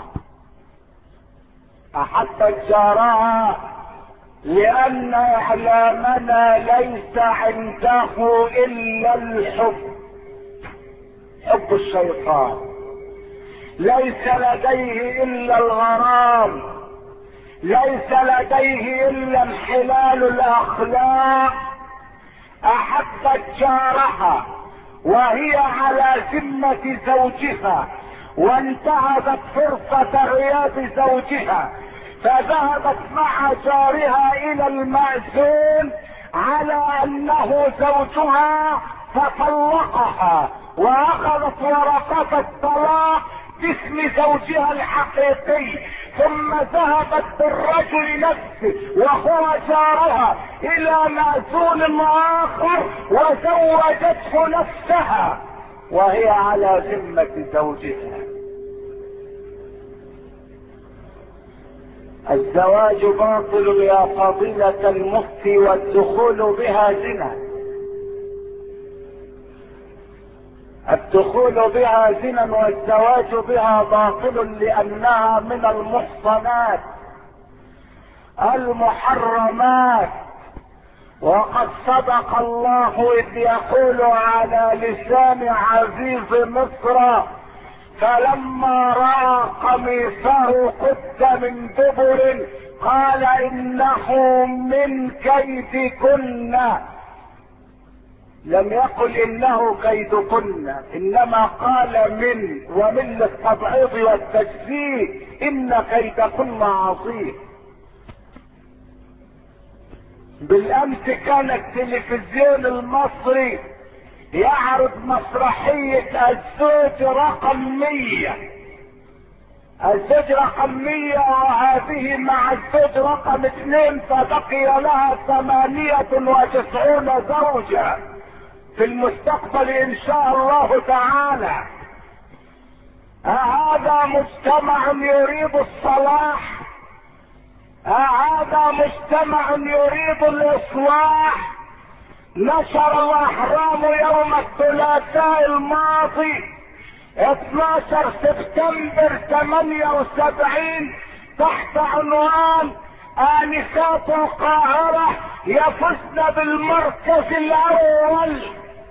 احبت جارها لان اعلامنا ليس عنده الا الحب، حب الشيطان، ليس لديه الا الغرام، ليس لديه الا انحلال الاخلاق. احبت جارها وهي على ذمة زوجها وانتهزت فرصة غياب زوجها فذهبت مع جارها الى المأذون على انه زوجها فطلقها واخذت ورقة الطلاق باسم زوجها الحقيقي، ثم ذهبت بالرجل نفسه وهو جارها الى مأذون اخر وزوجته نفسها وهي على ذمة زوجها. الزواج باطل يا فضيلة المفتي والدخول بها زنا، الدخول بها زنا والزواج بها باطل لانها من المحصنات المحرمات. وقد صدق الله اذ يقول على لسان عزيز مصر فلما راى قميصه قد من دبر قال انه من كيدكن. لم يقل انه كيدكن انما قال من، ومن للتبعيض والتجزيء، ان كيدكن عظيم. بالامس كان التلفزيون المصري يعرض مسرحية الزوج رقم مية، الزوج رقم مية وهذه مع الزوج رقم اثنين فبقي لها ثمانية وتسعون زوجة في المستقبل ان شاء الله تعالى. أهذا مجتمع يريد الصلاح؟ أهذا مجتمع يريد الاصلاح؟ نشر الاهرام يوم الثلاثاء الماضي اثني عشر سبتمبر ثمانية وسبعين تحت عنوان آنسات القاهرة يفزن بالمركز الاول.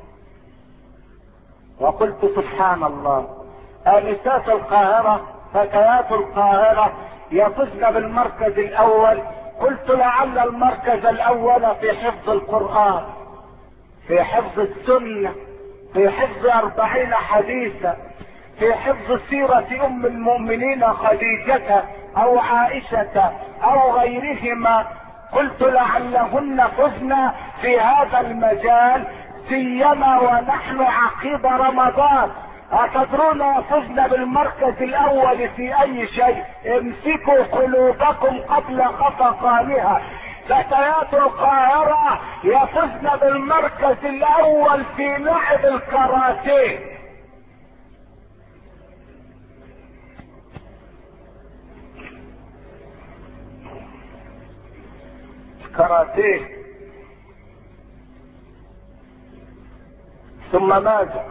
وقلت سبحان الله، آنسات القاهرة فتيات القاهرة يفزن بالمركز الاول. قلت لعل المركز الاول في حفظ القرآن، في حفظ السنة، في حفظ أربعين حديثا، في حفظ سيرة ام المؤمنين خديجة او عائشة او غيرهما. قلت لعلهن فزن في هذا المجال سيما ونحن عقيب رمضان. أتدرون يفزن بالمركز الاول في اي شيء؟ امسكوا قلوبكم قبل خفقانها. فتيات القاهرة يفزن بالمركز الاول في لعب الكاراتيه. كاراتيه. ثم ماذا؟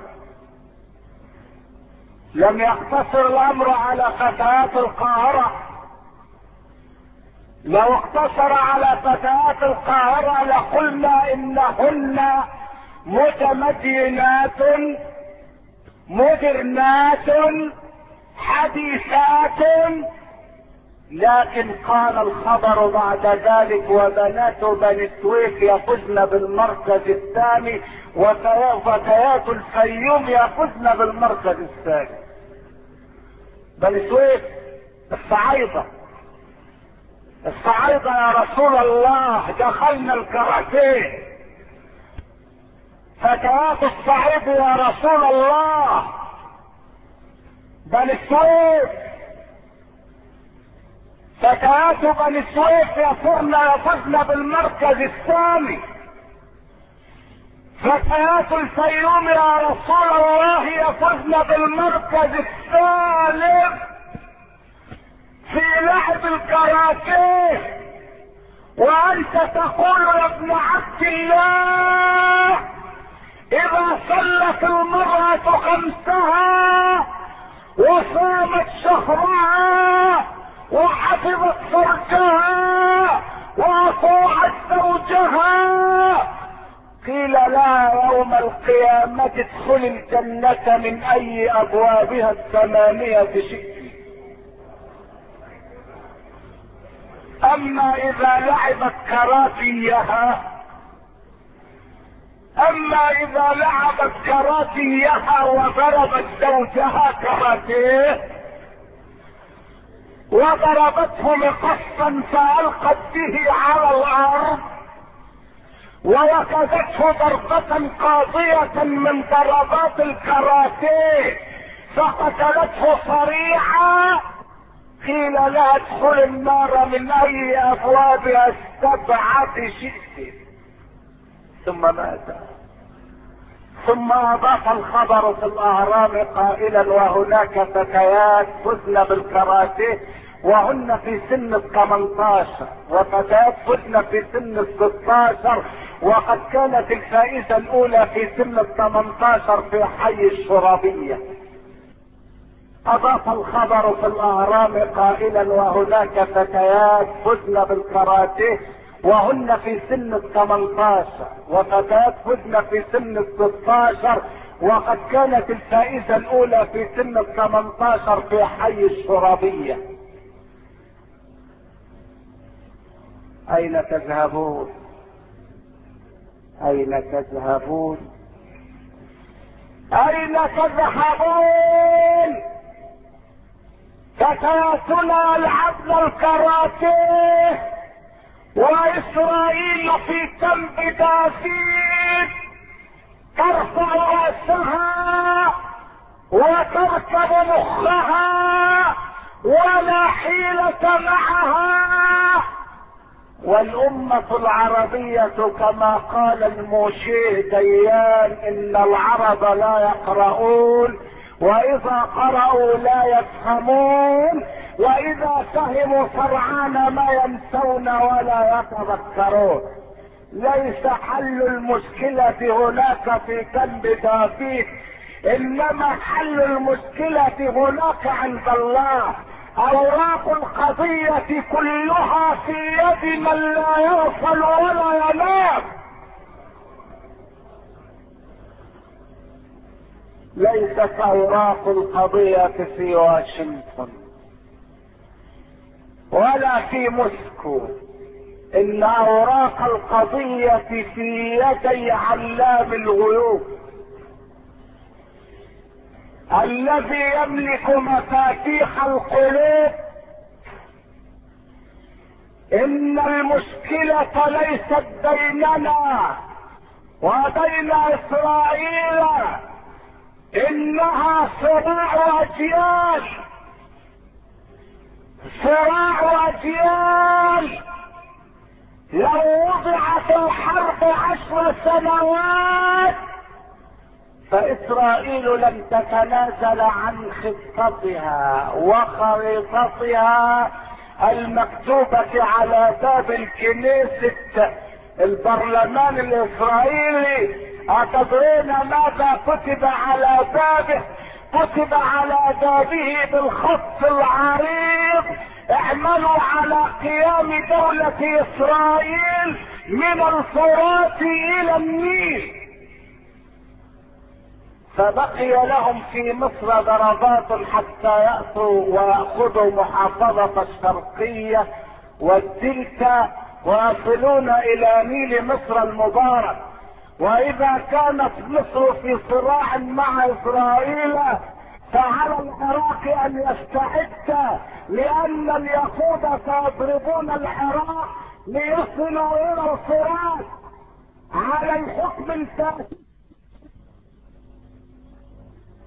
لم يقتصر الامر على فتيات القاهرة. لو اقتصر على فتيات القاهرة لقلنا انهن متمدينات مدرنات حديثات، لكن قال الخبر بعد ذلك وبنات بني سويف يفزن بالمركز الثاني وفتيات الفيوم يفزن بالمركز الثاني. بني سويف الصعايدة، الصعايدة يا رسول الله دخلنا الكاراتيه. فتيات الصعيد يا رسول الله. بني سويف فتيات بني سويف يفرن يفزن بالمركز الثاني. فتيات الفيوم يا رسول الله يفزن بالمركز الثالث في لعب الكاراتيه. وانت تقول يا ابن عبد الله اذا صلت المرأة خمسها وصامت شهرها وحفظت فرجها واطاعت زوجها قيل لا يوم القيامة ادخل الجنة من اي ابوابها الثمانية شئت. اما اذا لعبت كراتيها اما اذا لعبت كراتيها وضربت زوجها كراتيه وضربته مقصا فالقت به على الارض ووكدته ضربة قاضية من ضربات الكراتيه فقتلته صريعا قيل لا ادخل النار من اي ابوابها السبعة شئت. ثم مات. ثم اضاف الخبر في الاهرام قائلا وهناك فتيات فزن بالكراتيه وهن في سن الثمانية عشر وفتيات فزن في سن الستاشر وقد كانت الفائزة الاولى في سن الثمانية عشر في حي الشرابية. اضاف الخبر في الاهرام قائلا وهناك فتيات فزن بالكراتيه وهن في سن الثمانية عشر وفتيات فزن في سن الستاشر وقد كانت الفائزة الاولى في سن الثمانية عشر في حي الشرابية. اين تذهبون؟ اين تذهبون؟ اين تذهبون؟ فتياتنا يلعبن الكراتيه واسرائيل في جنب دافيد ترفع راسها وتركب مخها ولا حيلة معها. والأمة العربية كما قال الموشيه ديان ان العرب لا يقرؤون واذا قرأوا لا يفهمون واذا فهموا سرعان ما ينسون ولا يتذكرون. ليس حل المشكلة هناك في جنب دافيد انما حل المشكلة هناك عند الله. اوراق القضية كلها في يد من لا يغفل ولا ينام. ليست اوراق القضية في واشنطن ولا في موسكو، ان اوراق القضية في يدي علام الغيوب الذي يملك مفاتيح القلوب. ان المشكلة ليست بيننا وبين اسرائيل، انها صراع اجيال صراع اجيال. لو وضعت الحرب عشر سنوات فاسرائيل لم تتنازل عن خطتها وخريطتها المكتوبة على باب الكنيسة البرلمان الاسرائيلي. اتدرون ماذا كتب على بابه؟ كتب على بابه بالخط العريض اعملوا على قيام دولة اسرائيل من الفرات الى النيل. فبقي لهم في مصر ضربات حتى يأتوا ويأخذوا محافظة الشرقية والدلتا ويصلون الى نيل مصر المبارك. واذا كانت مصر في صراع مع اسرائيل فعلى العراق ان يستعد، لان اليهود سيضربون العراق ليصلوا الى الفرات على الحكم الفاسد.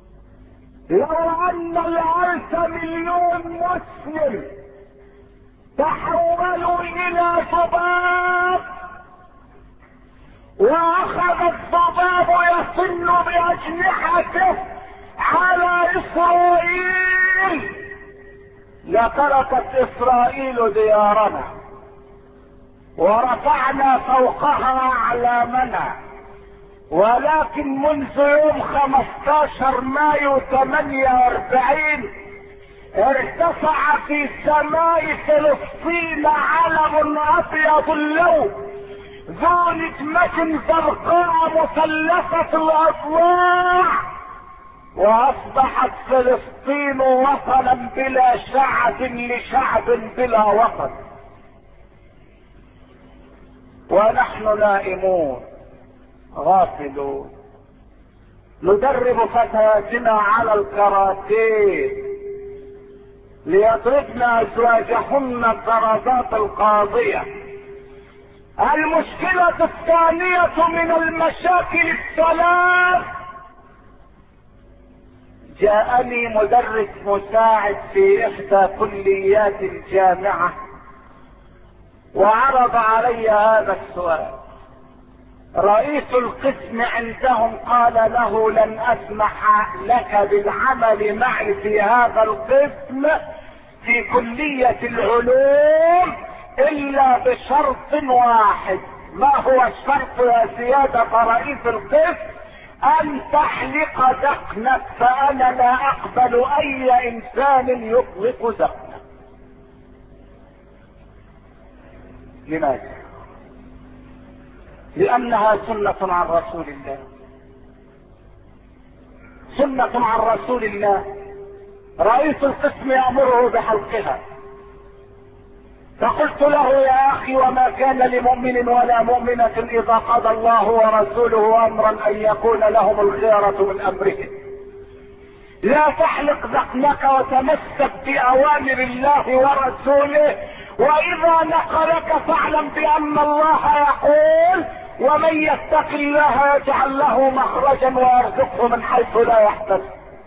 لو ان الالف مليون مسلم تحولوا الى ذباب، واخذ الذباب يصن باجنحته على اسرائيل. لتركت اسرائيل ديارنا ورفعنا فوقها اعلامنا، ولكن منذ يوم خمستاشر مايو ثمانية واربعين ارتفع في سماء فلسطين علم ابيض اللون ذو نجمة زرقاء مثلثة الاضلاع، واصبحت فلسطين وطنا بلا شعب لشعب بلا وطن، ونحن نائمون غافلون. ندرب فتياتنا على الكاراتيه ليضربن ازواجهن الضربات القاضية. المشكلة الثانية من المشاكل الثلاث، جاءني مدرس مساعد في احدى كليات الجامعة وعرض علي هذا السؤال. رئيس القسم عندهم قال له لن اسمح لك بالعمل معي في هذا القسم في كلية العلوم الا بشرط واحد. ما هو الشرط يا سيادة رئيس القسم؟ ان تحلق دقنك، فانا لا اقبل اي انسان يطلق دقنه. لماذا؟ لانها سنة عن رسول الله، سنة عن رسول الله. رئيس القسم يأمره بحلقها، فقلت له يا اخي وما كان لمؤمن ولا مؤمنة اذا قضى الله ورسوله امرا ان يكون لهم الخيرة من امرهم. لا تحلق ذقنك وتمسك باوامر الله ورسوله، واذا نقلك فاعلم بان الله يقول ومن يتق الله يجعل له مخرجا ويرزقه من حيث لا يحتسب.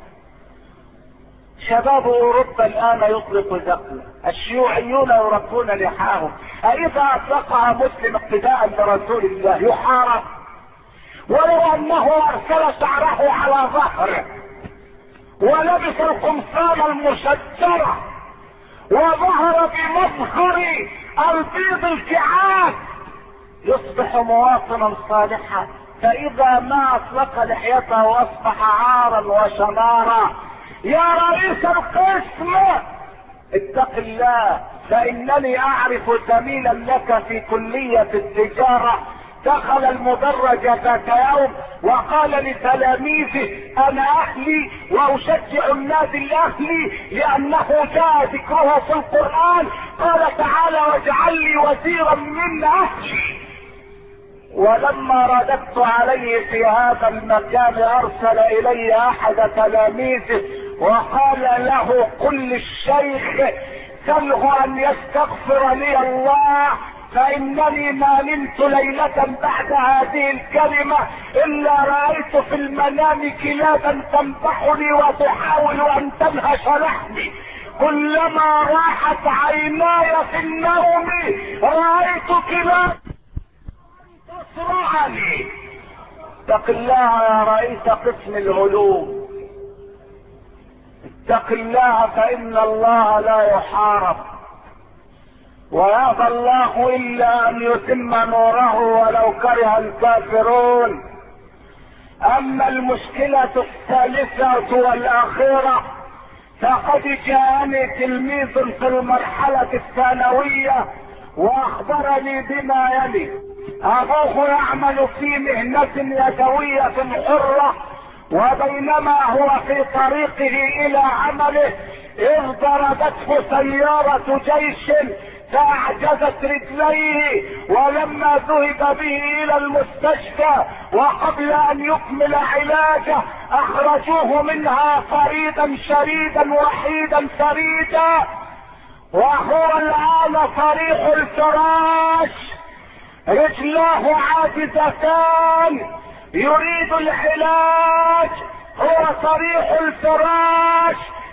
شباب اوروبا الان يطلق ذقنه، الشيوعيون يربون لحاهم، أإذا اطلقها مسلم اقتداء برسول الله يحارب؟ ولو انه ارسل شعره على ظهره ولبس القمصان المشجرة وظهر بمظهر البيض الكعاب يصبح مواطنا صالحا، فاذا ما اطلق لحيته واصبح عارا وشمارا. يا رئيس القسم اتق الله، فانني اعرف زميلا لك في كلية التجارة دخل المدرج ذات يوم وقال لتلاميذه انا اهلي واشجع النادي الاهلي لانه جاء ذكره في القرآن، قال تعالى واجعل لي وزيرا من اهلي. ولما رددت عليه في هذا المكان ارسل الي احد تلاميذه وقال له قل للشيخ سله ان يستغفر لي الله، فانني ما نمت ليلة بعد هذه الكلمة الا رأيت في المنام كلابا تنبحني وتحاول ان تنهش لحمي. كلما راحت عيناي في النوم رأيت كلاب تصرعني. اتق الله يا رئيس قسم العلوم، اتق الله فان الله لا يحارب، ويأبى الله الا ان يتم نوره ولو كره الكافرون. اما المشكلة الثالثة والاخيرة فقد جاءني تلميذ في المرحلة الثانوية واخبرني بما يلي: ابوه يعمل في مهنة يدوية حرة، وبينما هو في طريقه الى عمله اذ ضربته سيارة جيش فاعجزت رجليه، ولما ذهب به الى المستشفى وقبل ان يكمل علاجه اخرجوه منها فريدا شريدا وحيدا فريدا، وهو الان صريح الفراش، رجلاه عاجزتان، يريد العلاج، هو صريح الفراش،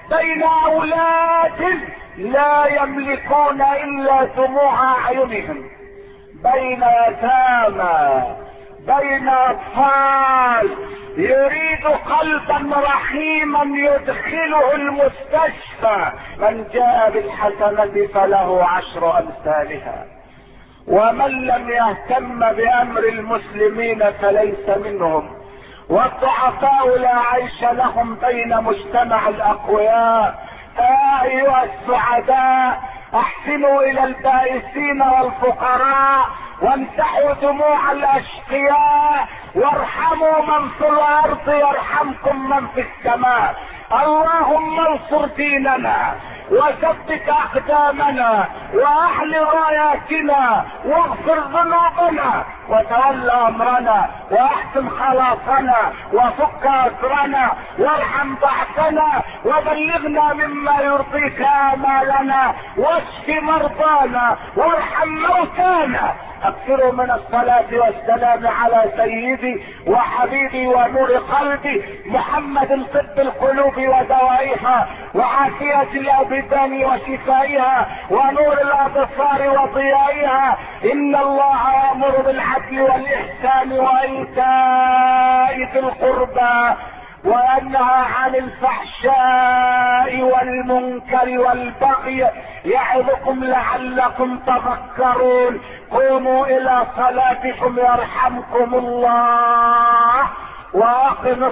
بين اولاد لا يملكون الا دموع اعينهم، بين يتامى، بين اطفال، يريد قلبا رحيما يدخله المستشفى. من جاء بالحسنة فله عشر امثالها، ومن لم يهتم بامر المسلمين فليس منهم. والضعفاء لا عيش لهم بين مجتمع الاقوياء. آه ايها السعداء، احسنوا الى البائسين والفقراء، وامسحوا دموع الاشقياء، وارحموا من في الارض يرحمكم من في السماء. اللهم انصر ديننا وثبت اقدامنا واحل راياتنا واغفر ذنوبنا وتول امرنا واحسن خلاصنا وفك اسرنا وارحم ضعفنا وبلغنا مما يرضيك امالنا واشف مرضانا وارحم موتانا. اكثروا من الصلاة والسلام على سيدي وحبيبي ونور قلبي محمد، طب القلوب ودوائها وعافية الابدان وشفائها ونور الابصار وضيائها. ان الله يأمر بالعدل والاحسان وايتاء ذي القربى وينهى عن الفحشاء والمنكر والبغي يعظكم لعلكم تذكرون. قوموا الى صلاتكم يرحمكم الله واقم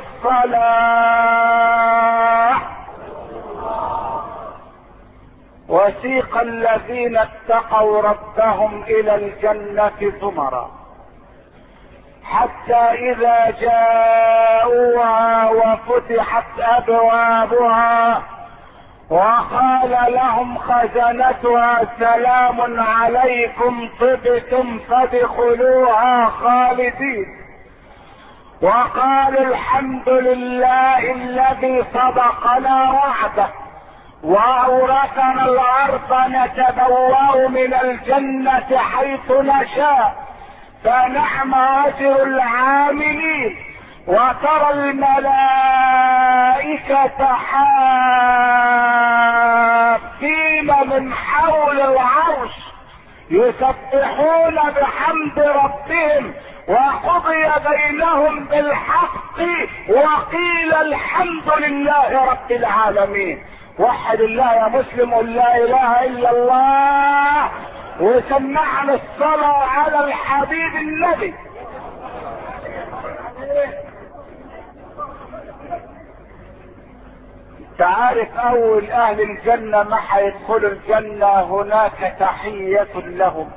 الصلاة. وسيق الذين اتقوا ربهم الى الجنة زمرا حتى اذا جاءوها وفتحت ابوابها وقال لهم خزنتها سلام عليكم طبتم فادخلوها خالدين، وقالوا الحمد لله الذي صدقنا وعده واورثنا الارض نتبوأ من الجنة حيث نشاء فنعم اجر العاملين. وترى الملائكة حافين من حول العرش يسبحون بحمد ربهم وقضي بينهم بالحق وقيل الحمد لله رب العالمين. وحد الله يا مسلم، قل لا اله الا الله وسمعنا الصلاة على الحبيب النبي. تعرف اول اهل الجنة ما حيدخلوا الجنة هناك تحية لهم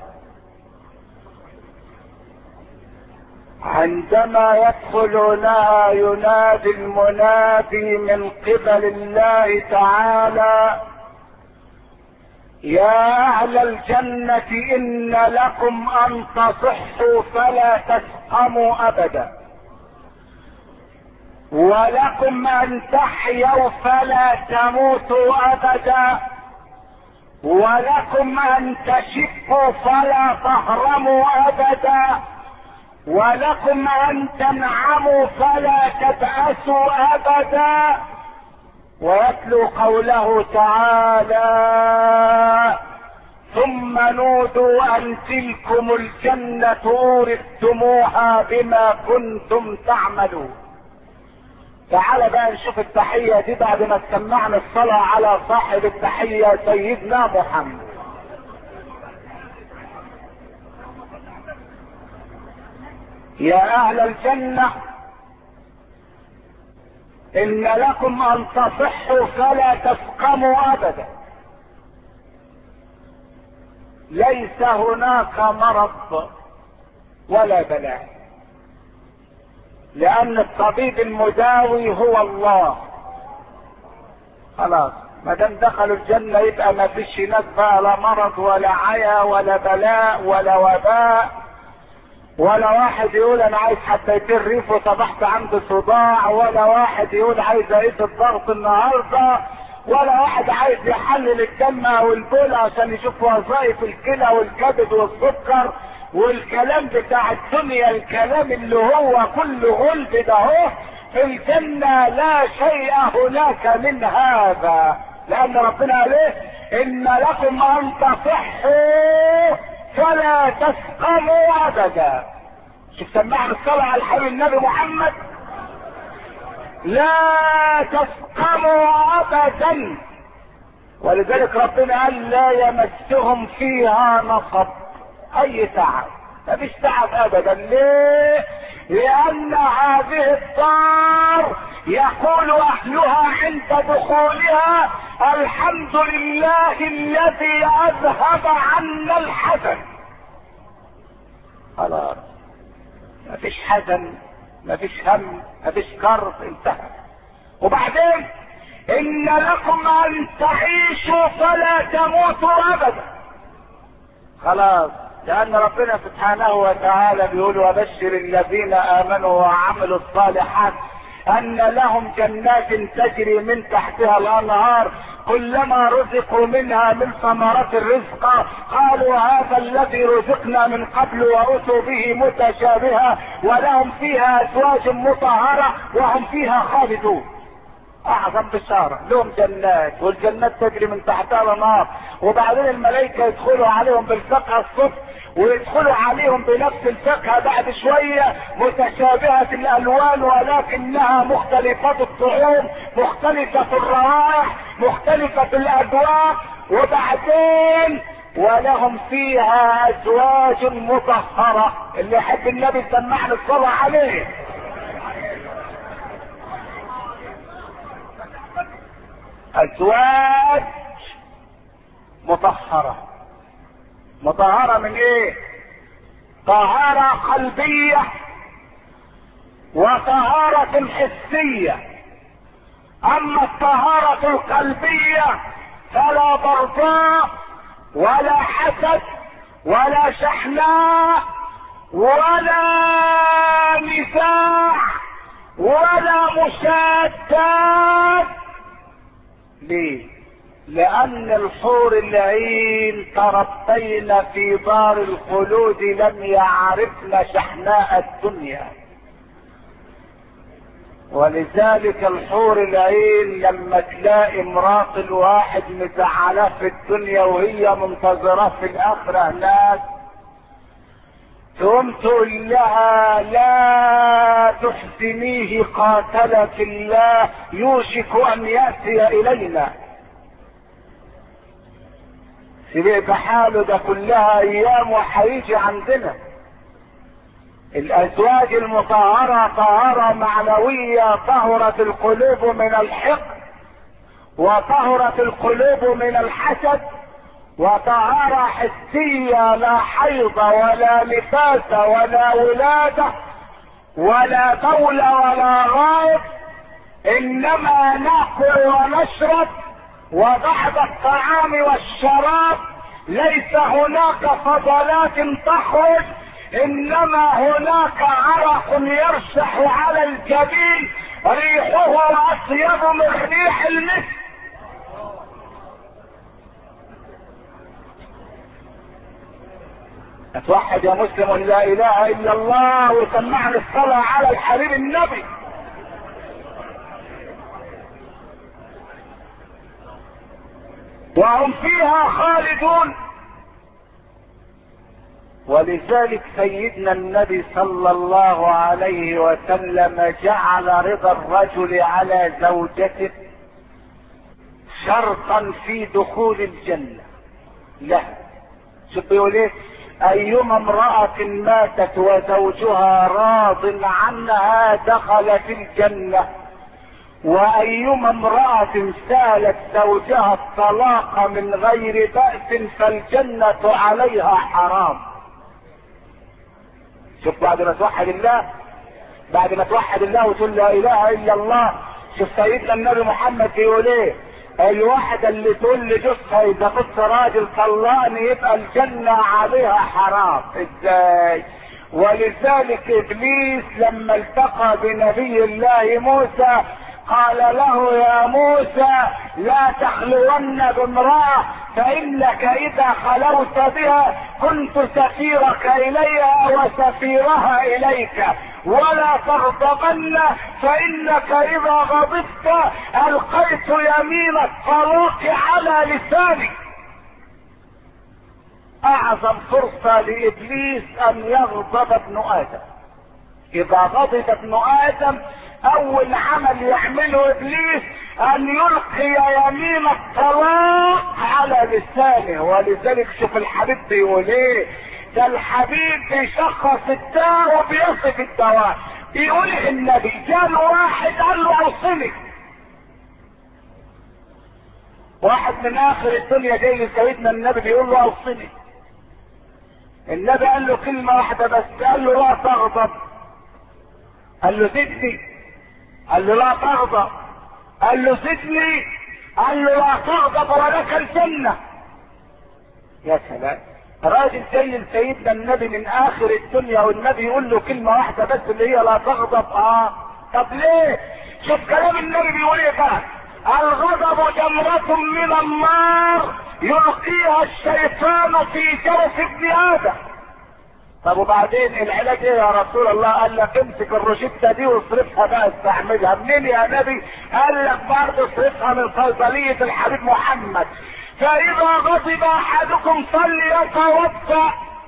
عندما يدخلونها ينادي المنادي من قبل الله تعالى: يا اهل الجنة ان لكم ان تصحوا فلا تسقموا ابدا، ولكم ان تحيوا فلا تموتوا ابدا، ولكم ان تشبوا فلا تهرموا ابدا، ولكم ان تنعموا فلا تبأسوا ابدا. ويتلو قوله تعالى: ثم نودوا ان تلكم الجنة اورثتموها بما كنتم تعملون. تعال بقى نشوف التحية دي بعد ما سمعنا الصلاة على صاحب التحية سيدنا محمد. يا اهل الجنة ان لكم ان تصحوا فلا تسقموا ابدا. ليس هناك مرض ولا بلاء، لان الطبيب المداوي هو الله. خلاص ما دام دخلوا الجنة يبقى ما فيش هناك بقى لا مرض ولا عيا ولا بلاء ولا وباء، ولا واحد يقول انا عايز حبيتين ريف وصبحت عنده صداع، ولا واحد يقول عايز اقيس الضغط النهارده، ولا واحد عايز يحلل الدم او البول عشان يشوف وظائف الكلى والكبد والسكر والكلام بتاع الدنيا، الكلام اللي هو كله غلب ده اهو. في الجنة لا شيء هناك من هذا، لان ربنا قال ايه؟ ان لكم ان تصحوا فلا تسقموا ابدا. شوف سمعنا الصلاة على الحبيب النبي محمد، لا تسقموا ابدا. ولذلك ربنا قال لا يمسهم فيها نصب، اي تعب، مفيش تعب ابدا. ليه؟ لان هذه الدار يقول اهلها عند دخولها الحمد لله الذي اذهب عنا الحزن. خلاص مفيش حزن، مفيش هم، مفيش كرب، انتهى. وبعدين ان لكم ان تعيشوا فلا تموتوا ابدا. خلاص، لان ربنا سبحانه وتعالى بيقول وبشر الذين امنوا وعملوا الصالحات ان لهم جنات تجري من تحتها الانهار كلما رزقوا منها من ثمرات الرزق قالوا هذا الذي رزقنا من قبل واتوا به متشابها ولهم فيها ازواج مطهره وهم فيها خالدون. اعظم بشارة، لهم جنات والجنات تجري من تحتها الانهار. وبعدين الملائكة يدخلوا عليهم بالفقه الصبح ويدخلوا عليهم بنفس الفقه بعد شوية، متشابهة الالوان ولكنها مختلفة الطعوم، مختلفة الروائح، مختلفة الاذواق. وبعدين ولهم فيها ازواج مطهرة. اللي يحب النبي سمعنا الصلاة عليه. ازواج مطهرة. مطهرة من ايه؟ طهارة قلبية وطهارة حسية. اما الطهارة القلبية فلا بغضاء ولا حسد ولا شحناء ولا نزاع ولا مشادات. ليه؟ لان الحور العين تربين في دار الخلود لم يعرفن شحناء الدنيا. ولذلك الحور العين لما تلاقي امرأة الواحد مزعلة في الدنيا وهي منتظرة في الاخرة هناك، تقوم تقول لها لا تحزنيه قاتلك الله يوشك ان يأتي الينا. سيبقى بحاله ده كلها ايام وحيجي عندنا. الازواج المطهرة طهارة معنوية، طهرت القلوب من الحقد وطهرت القلوب من الحسد، وطهارة حسية لا حيض ولا نفاس ولا ولادة ولا بول ولا غائط، انما ناكل ونشرب وبعد الطعام والشراب ليس هناك فضلات تخرج، انما هناك عرق يرشح على الجبين ريحه اطيب من ريح المسك. اتوحد يا مسلم لا اله الا الله وسمعني الصلاة على الحبيب النبي. وهم فيها خالدون. ولذلك سيدنا النبي صلى الله عليه وسلم جعل رضا الرجل على زوجته شرطا في دخول الجنة له. شوف بيقول ايه؟ ايما امرأة ماتت وزوجها راض عنها دخلت الجنة، وايما امرأة سالت زوجها الطلاق من غير بأس فالجنة عليها حرام. شوف بعد ما توحد الله، بعد ما توحد الله وتقول لا اله الا الله، شوف سيدنا النبي محمد بيقول ايه؟ الواحدة اللي تقول لجوزها اذا كنت راجل طلقني يبقى الجنة عليها حرام. ازاي؟ ولذلك ابليس لما التقى بنبي الله موسى قال له يا موسى لا تخلون بامرأة فانك اذا خلوت بها كنت سفيرك اليها وسفيرها اليك، ولا تغضبن فانك اذا غضبت القيت يمين الطلاق على لسانك. اعظم فرصة لابليس ان يغضب ابن ادم. اذا غضب ابن ادم اول عمل يعمله ابليس ان يلقي يمين الطلاق على لسانه. ولذلك شوف الحبيب بيقول ايه، ده الحبيب بيشخص الداء وبيصف الدواء. بيقول النبي جاله واحد قال له اوصني، واحد من اخر الدنيا جاي لسيدنا النبي بيقول له اوصني. النبي قال له كلمة واحدة بس، قال له لا تغضب. قال له زدني، قال له لا تغضب. قال له زدني، قال له لا تغضب ولك الجنة. يا سلام، راجل جاي لسيدنا النبي من اخر الدنيا والنبي يقول له كلمة واحدة بس اللي هي لا تغضب. اه طب ليه؟ شوف كلام النبي بيقول ايه بقى، الغضب جمرة من النار يلقيها الشيطان في جوف ابن ادم. طب وبعدين العلاج ايه يا رسول الله؟ قال لك امسك الروشتة دي واصرفها بقى، استعملها. منين يا نبي؟ قال لك برضه اصرفها من صيدلية الحبيب محمد. فاذا غضب احدكم فليتوضا،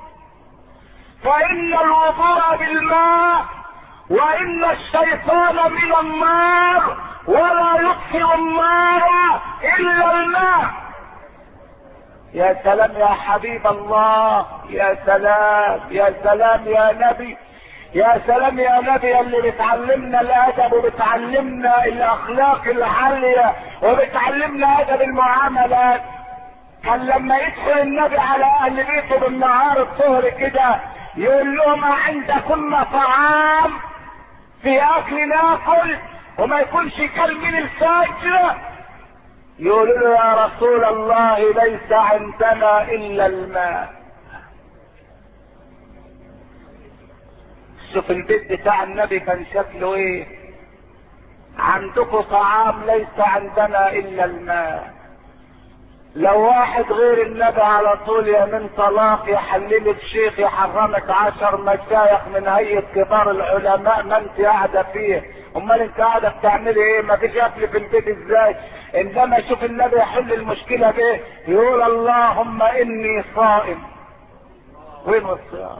فان الوضوء بالماء وان الشيطان من النار ولا يطفئ النار الا الماء. يا سلام يا حبيب الله، يا سلام يا سلام يا نبي، يا سلام يا نبي اللي بتعلمنا الادب وبتعلمنا الاخلاق العالية وبتعلمنا ادب المعاملات. كان لما يدخل النبي على اهل بيته بالنهار الظهر كده يقول لهم عندكم طعام في اكل ناكل، وما يكونش كل من الفجر. يقولوا له يا رسول الله ليس عندنا الا الماء. شوف البيت بتاع النبي كان شكله ايه، عندكم طعام ليس عندنا الا الماء. لو واحد غير النبي على طول يا من طلاق يحللك شيخ يحرمك عشر مشايخ من هيئة كبار العلماء ما انت قاعدة فيه. امال انت قاعدة بتعملي ايه؟ ما فيش اكل في البيت ازاي؟ انما شوف النبي يحل المشكلة بايه، يقول اللهم اني صائم. وين الصيام؟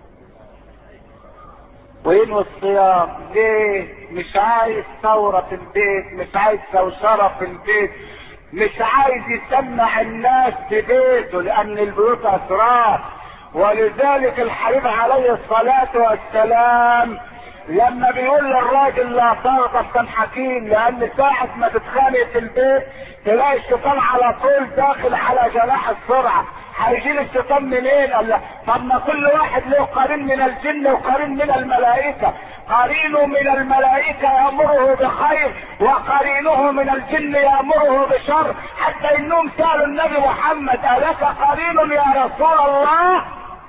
وين الصيام؟ ليه؟ مش عايز ثورة في البيت، مش عايز شوشرة في البيت، مش عايز يسمع الناس في بيته، لان البيوت اسرار. ولذلك الحبيب عليه الصلاة والسلام لما بيقول للراجل لا تغضب كان حكيم، لان ساعة ما تتخانق في البيت تلاقي الشيطان على طول داخل على جناح السرعة. هيجيل الشيطان منين؟ قال لا، طب ما كل واحد له قرين من الجن وقرين من الملائكة. قرينه من الملائكة يأمره بخير وقرينه من الجن يأمره بشر، حتى انهم سألوا النبي محمد ألك قرين يا رسول الله؟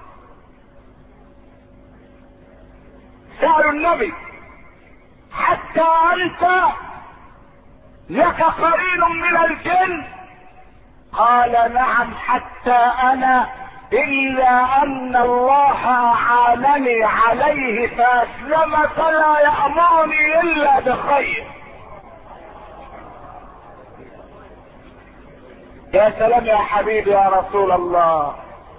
سألوا النبي حتى انت لك قرين من الجن؟ قال نعم حتى انا، الا ان الله اعانني عليه فاسلم فلا يأمرني الا بخير. يا سلام يا حبيبي يا رسول الله.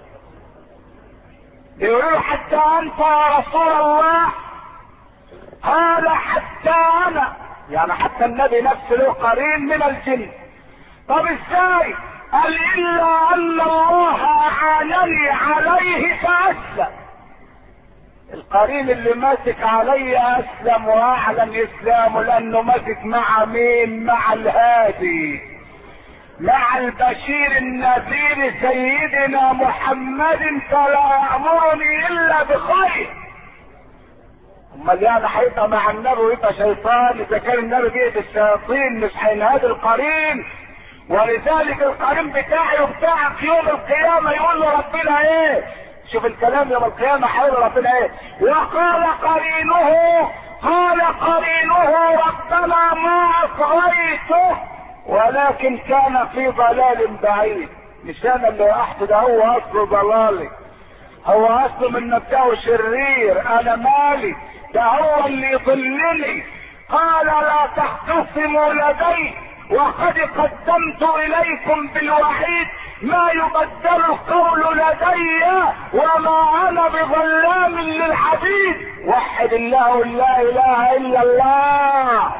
يقولوا حتى انت يا رسول الله؟ قال حتى انا، يعني حتى النبي نفسه له قرين من الجن. طب ازاي؟ قال الا ان الله اعانني عليه فاسلم. القرين اللي ماسك علي اسلم واعلن اسلامه، لانه ماسك مع مين؟ مع الهادي، مع البشير النذير سيدنا محمد، فلا يأمرني الا بخير. امال يعني هيبقى مع النبي ويبقى شيطان؟ اذا كان النبي بيد الشياطين مش هينهاد القرين. ولذلك القرين بتاعي وبتاعك يوم القيامة يقول له ربنا ايه؟ شوف الكلام يوم القيامة هيقول ربنا ايه؟ وقال قرينه، قال قرينه ربنا ما اطغيته ولكن كان في ضلال بعيد. مش انا اللي وقحت، ده هو اصل ضلالي. هو اصله من نفسه شرير، انا مالي، ده هو اللي يضلني. قال لا تختصموا لدي وقد قدمت اليكم بالوعيد، ما يبدل القول لدي وما انا بظلام للعبيد. وحد الله لا اله الا الله.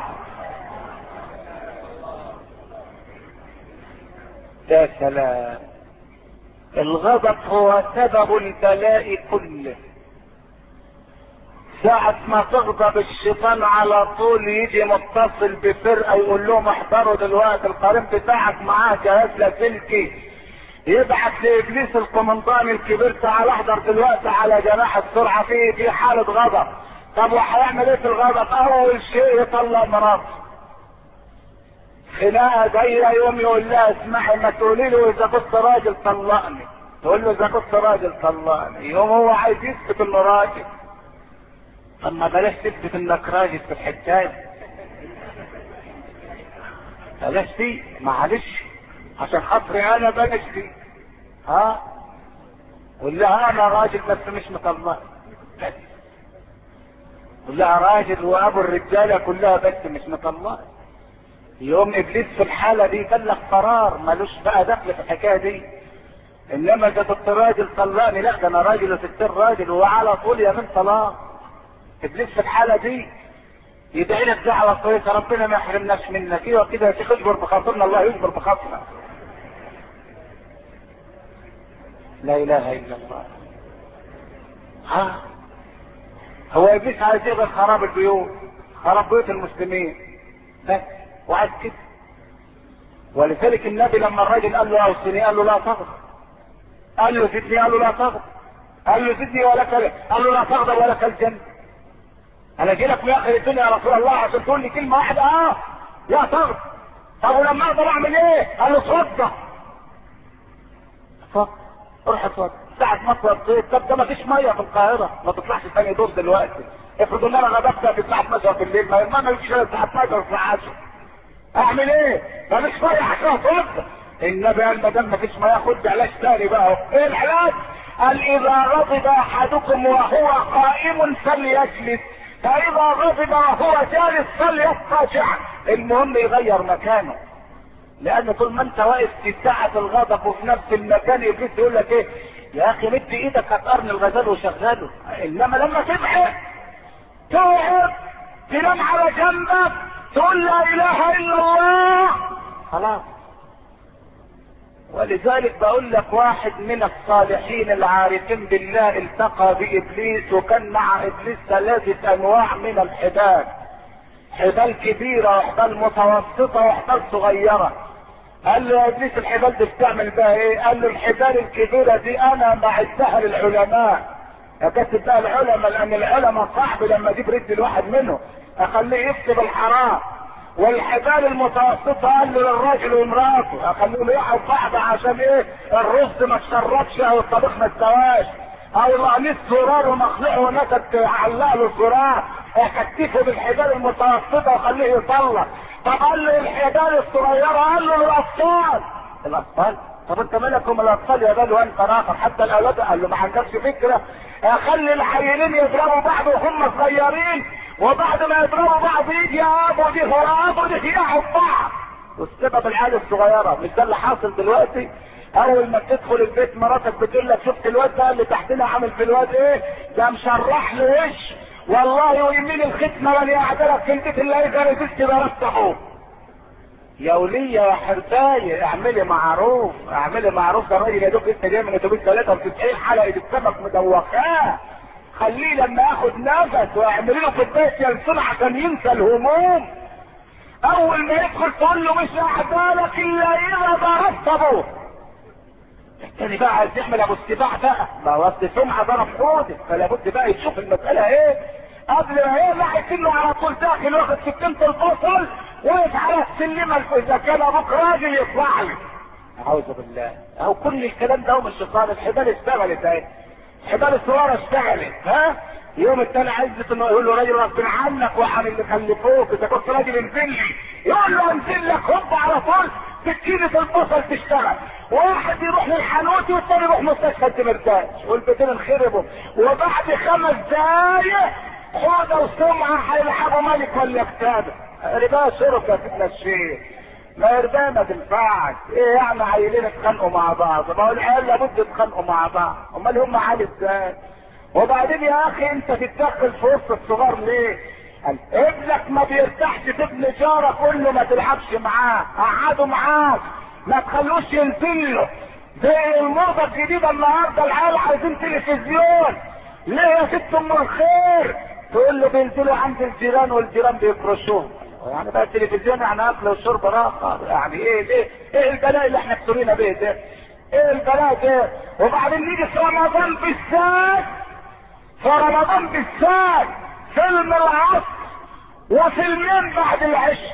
يا سلام، الغضب هو سبب البلاء كله. ساعة ما تغضب الشيطان على طول يجي متصل بفرقة يقول لهم احضروا دلوقتي، القرين بتاعك معاه جهاز لاسلكي، يبعت لابليس القمنطان الكبير تعال احضر دلوقتي على جناح السرعة فيه في حالة غضب. طب وهيعمل ايه في الغضب؟ اول شيء يطلع مراته. خناقة جاية يوم يقول لها اسمعي ما تقولي له اذا كنت راجل طلقني، تقول له اذا كنت راجل طلقني، يوم هو عايز يثبت انه راجل. طب ما بلاش تثبت انك راجل في الحكايه، بلاش دي معلش عشان خاطري انا، بلاش دي. ها قول لها انا راجل بس مش مطلق، بس قول لها راجل وابو الرجاله كلها بس مش مطلق. يوم ابليس في الحاله دي بلغ قرار ملوش بقى دخل في الحكايه دي. انما اذا كنت راجل طلقني، لا ده انا راجل وستين راجل وعلى طول يا من طلاق. ابليس في الحاله دي يدعي لك دعوه كويسه، ربنا ما يحرمناش منك. ايوه كده يا شيخ، اجبر بخاطرنا الله يجبر بخاطرنا. لا اله الا الله. ها هو ابليس عايز يغير خراب البيوت، خراب بيوت المسلمين بس، وعايز كده. ولذلك النبي لما الراجل قال له اوصني قال له لا تغضب، قال له زدني قال له لا تغضب، قال له زدني ولك، قال له لا تغضب ولك الجنه. انا جاي لك في اخر الدنيا يا رسول الله عشان تقول لي كلمه واحده اه لا تغضب. طب ولما اقدر اعمل ايه؟ قال له اتوضى. اتوضى، روح اتوضى ساعه ما اتوضيت. طب ده ما فيش ميه في القاهره، ما تطلعش ثاني دور دلوقتي. افرض ان انا غضبت في الساعه اتناشر بالليل، ما ما يجيش الساعه اتناشر الساعه عشرة، اعمل ايه؟ ما فيش ميه عشان اتوضى. النبي قال ما دام ما فيش ميه خد علاج ثاني بقى. ايه العلاج؟ قال اذا غضب احدكم وهو قائم فليجلس، فاذا غضب وهو جالس فليضطجع. المهم يغير مكانه، لان طول ما انت واقف في ساعة الغضب وفي نفس المكان ابليس يقول لك ايه يا اخي مد ايدك هتقرن الغزال وشغله. انما لما تبعد تقعد تنام على جنبك تقول لا اله الا الله خلاص. ولذلك بقول لك واحد من الصالحين العارفين بالله التقى بابليس، وكان مع ابليس ثلاثة انواع من الحبال، حبال كبيرة وحبال متوسطة وحبال صغيرة. قال له يا ابليس الحبال دي بتعمل بها ايه؟ قال له الحبال الكبيرة دي انا بعدها للعلماء، اكتب بقى العلماء، لان العلماء صعب لما اجيب رجل الواحد منه اخليه يكتب الحرام. والحبال المتوسطة قال له للراجل ومراته اخليهم يقعوا بعض عشان ايه؟ الرز ما تشربش او الطبيخ ما استواش، او القميص زرار ومخلوع ونكت علق له الزرار، اكتفه بالحبال المتوسطة وخليه يطلق. طب قال له الحبال الصغيرة قال له للاطفال. الاطفال؟ طب انت مالكم الاطفال يا بال وانت راخر حتى الاولاد؟ قال له ما عندكش فكرة، اخلي العيلين يضربوا بعض وهم صغيرين، وبعد ما يضربوا بعض يجي يا ابو دي هو ابو دي ياخد بعض. والسبب العيال الصغيرة. مش ده اللي حاصل دلوقتي؟ اول ما تدخل البيت مراتك بتقول لك شفت الواد ده اللي تحتنا عامل في الواد ايه؟ ده مشرح له وش والله ويمين الختمه وانا قاعده لك في البيت اللي هيقدر يدس براسه. يا وليه يا حربايه اعملي معروف، اعملي معروف. ده الراجل يا دوب لسه جاي من اتوبيس ثلاثة وتسعين حلقه السمك مدوخاه، خليه لما ياخد نفس واعملي له كوبايه ينسون عشان ينسى الهموم. اول ما يدخل تقول له مش هعدالك الا اذا ضربت ابوه. التاني بقى عايز يعمل ابو السباع بقى، ما هو اصل سمعه ضرب حوده، فلا بد بقى يشوف المساله ايه قبل ما ايه. لا يسنه على طول داخل واخد سكينه الفصل وقف على السلمه، اذا كان ابوك راجل يطلع لي. اعوذ بالله. اهو كل الكلام ده هو من الشيطان. الحبال اشتغلت اهي، الحبال الصغيره اشتغلت. ها يوم التاني عزت انه يقول له راجل غصب عنك وعن اللي خلفوك، اذا كنت راجل انزل لي، يقول له انزل لك هوب على طول سكينة البصل تشتغل، واحد يروح للحانوتي والتاني يروح مستشفى الدمرداش، والبيتين انخربوا، وبعد خمس دقايق حوضة وسمعة هيلعبوا ملك ولا كتابة. ربا شرف يا سيدنا الشيخ، ما يرضى ما تنفعش. ايه يعني عيلين اتخانقوا مع بعض؟ ما هو العيال لابد يتخانقوا مع بعض، امال هم عيال ازاي؟ وبعدين يا اخي انت تتدخل في وسط الصغار ليه؟ قال ابنك ما بيرتاحش في ابن جارك، قول له ما تلعبش معاه، قعده معاك، ما تخلوش ينزل له. زي الموضه الجديده النهارده العيال عايزين تلفزيون، ليه يا ست ام الخير؟ تقول له بينزلوا عند الجيران والجيران بيفرشوهم. يعني بقى التلفزيون يعني اكل وشرب راحه، يعني ايه ليه؟ ايه البلاء اللي احنا ابتلينا بيه ده؟ ايه البلاء ده؟ وبعدين نيجي في رمضان بالذات، في رمضان بالذات فيلم العصر وفيلمين بعد العشاء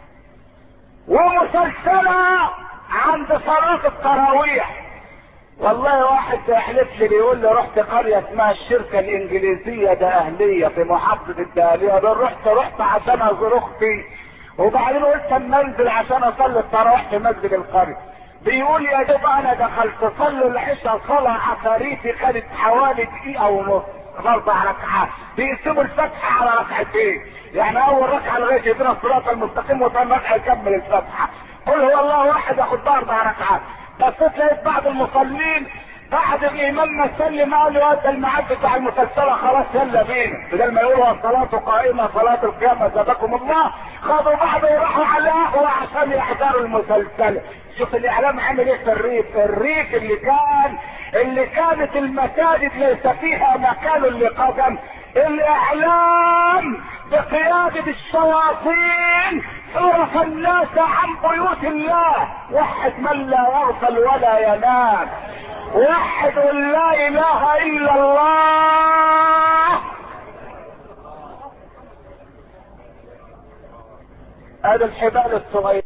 ومسلسلة عند صلاة التراويح. والله واحد يحلف لي بيقول لي رحت قرية اسمها الشركة الانجليزية ده اهلية في محافظة الدهلية، ده رحت رحت عشان ازور اختي، وبعدين قلت اما انزل عشان اصلي التراويح في مسجد القرية. بيقول يا دوب انا دخلت صلي العشاء صلاة عفاريتي خدت حوالي دقيقة ونص، اربع ركعات بيقسموا الفتحة على ركعتين، يعني اول ركعة لغاية يدينا الصراط المستقيم وثاني ركعة يكمل الفتحة. قل هو الله واحد ياخد بقى اربع ركعات. بس لقيت بعض المصلين بعد الامام ما سلم قال له ادى الميعاد بتاع المسلسله خلاص يلا بينا، بدل ما يقولوا الصلاه قائمه صلاه القيامه زادكم الله، خدوا بعض وراحوا على قهوه عشان يحضروا المسلسله. شوف الاعلام عامل ايه في الريف، الريف اللي كان اللي كانت المساجد ليس فيها مكان لقدم، الاعلام بقيادة الشياطين صرف الناس عن بيوت الله. وحد من لا يغفل ولا ينام، وحد لا اله الا الله. هذا الحبال الصغير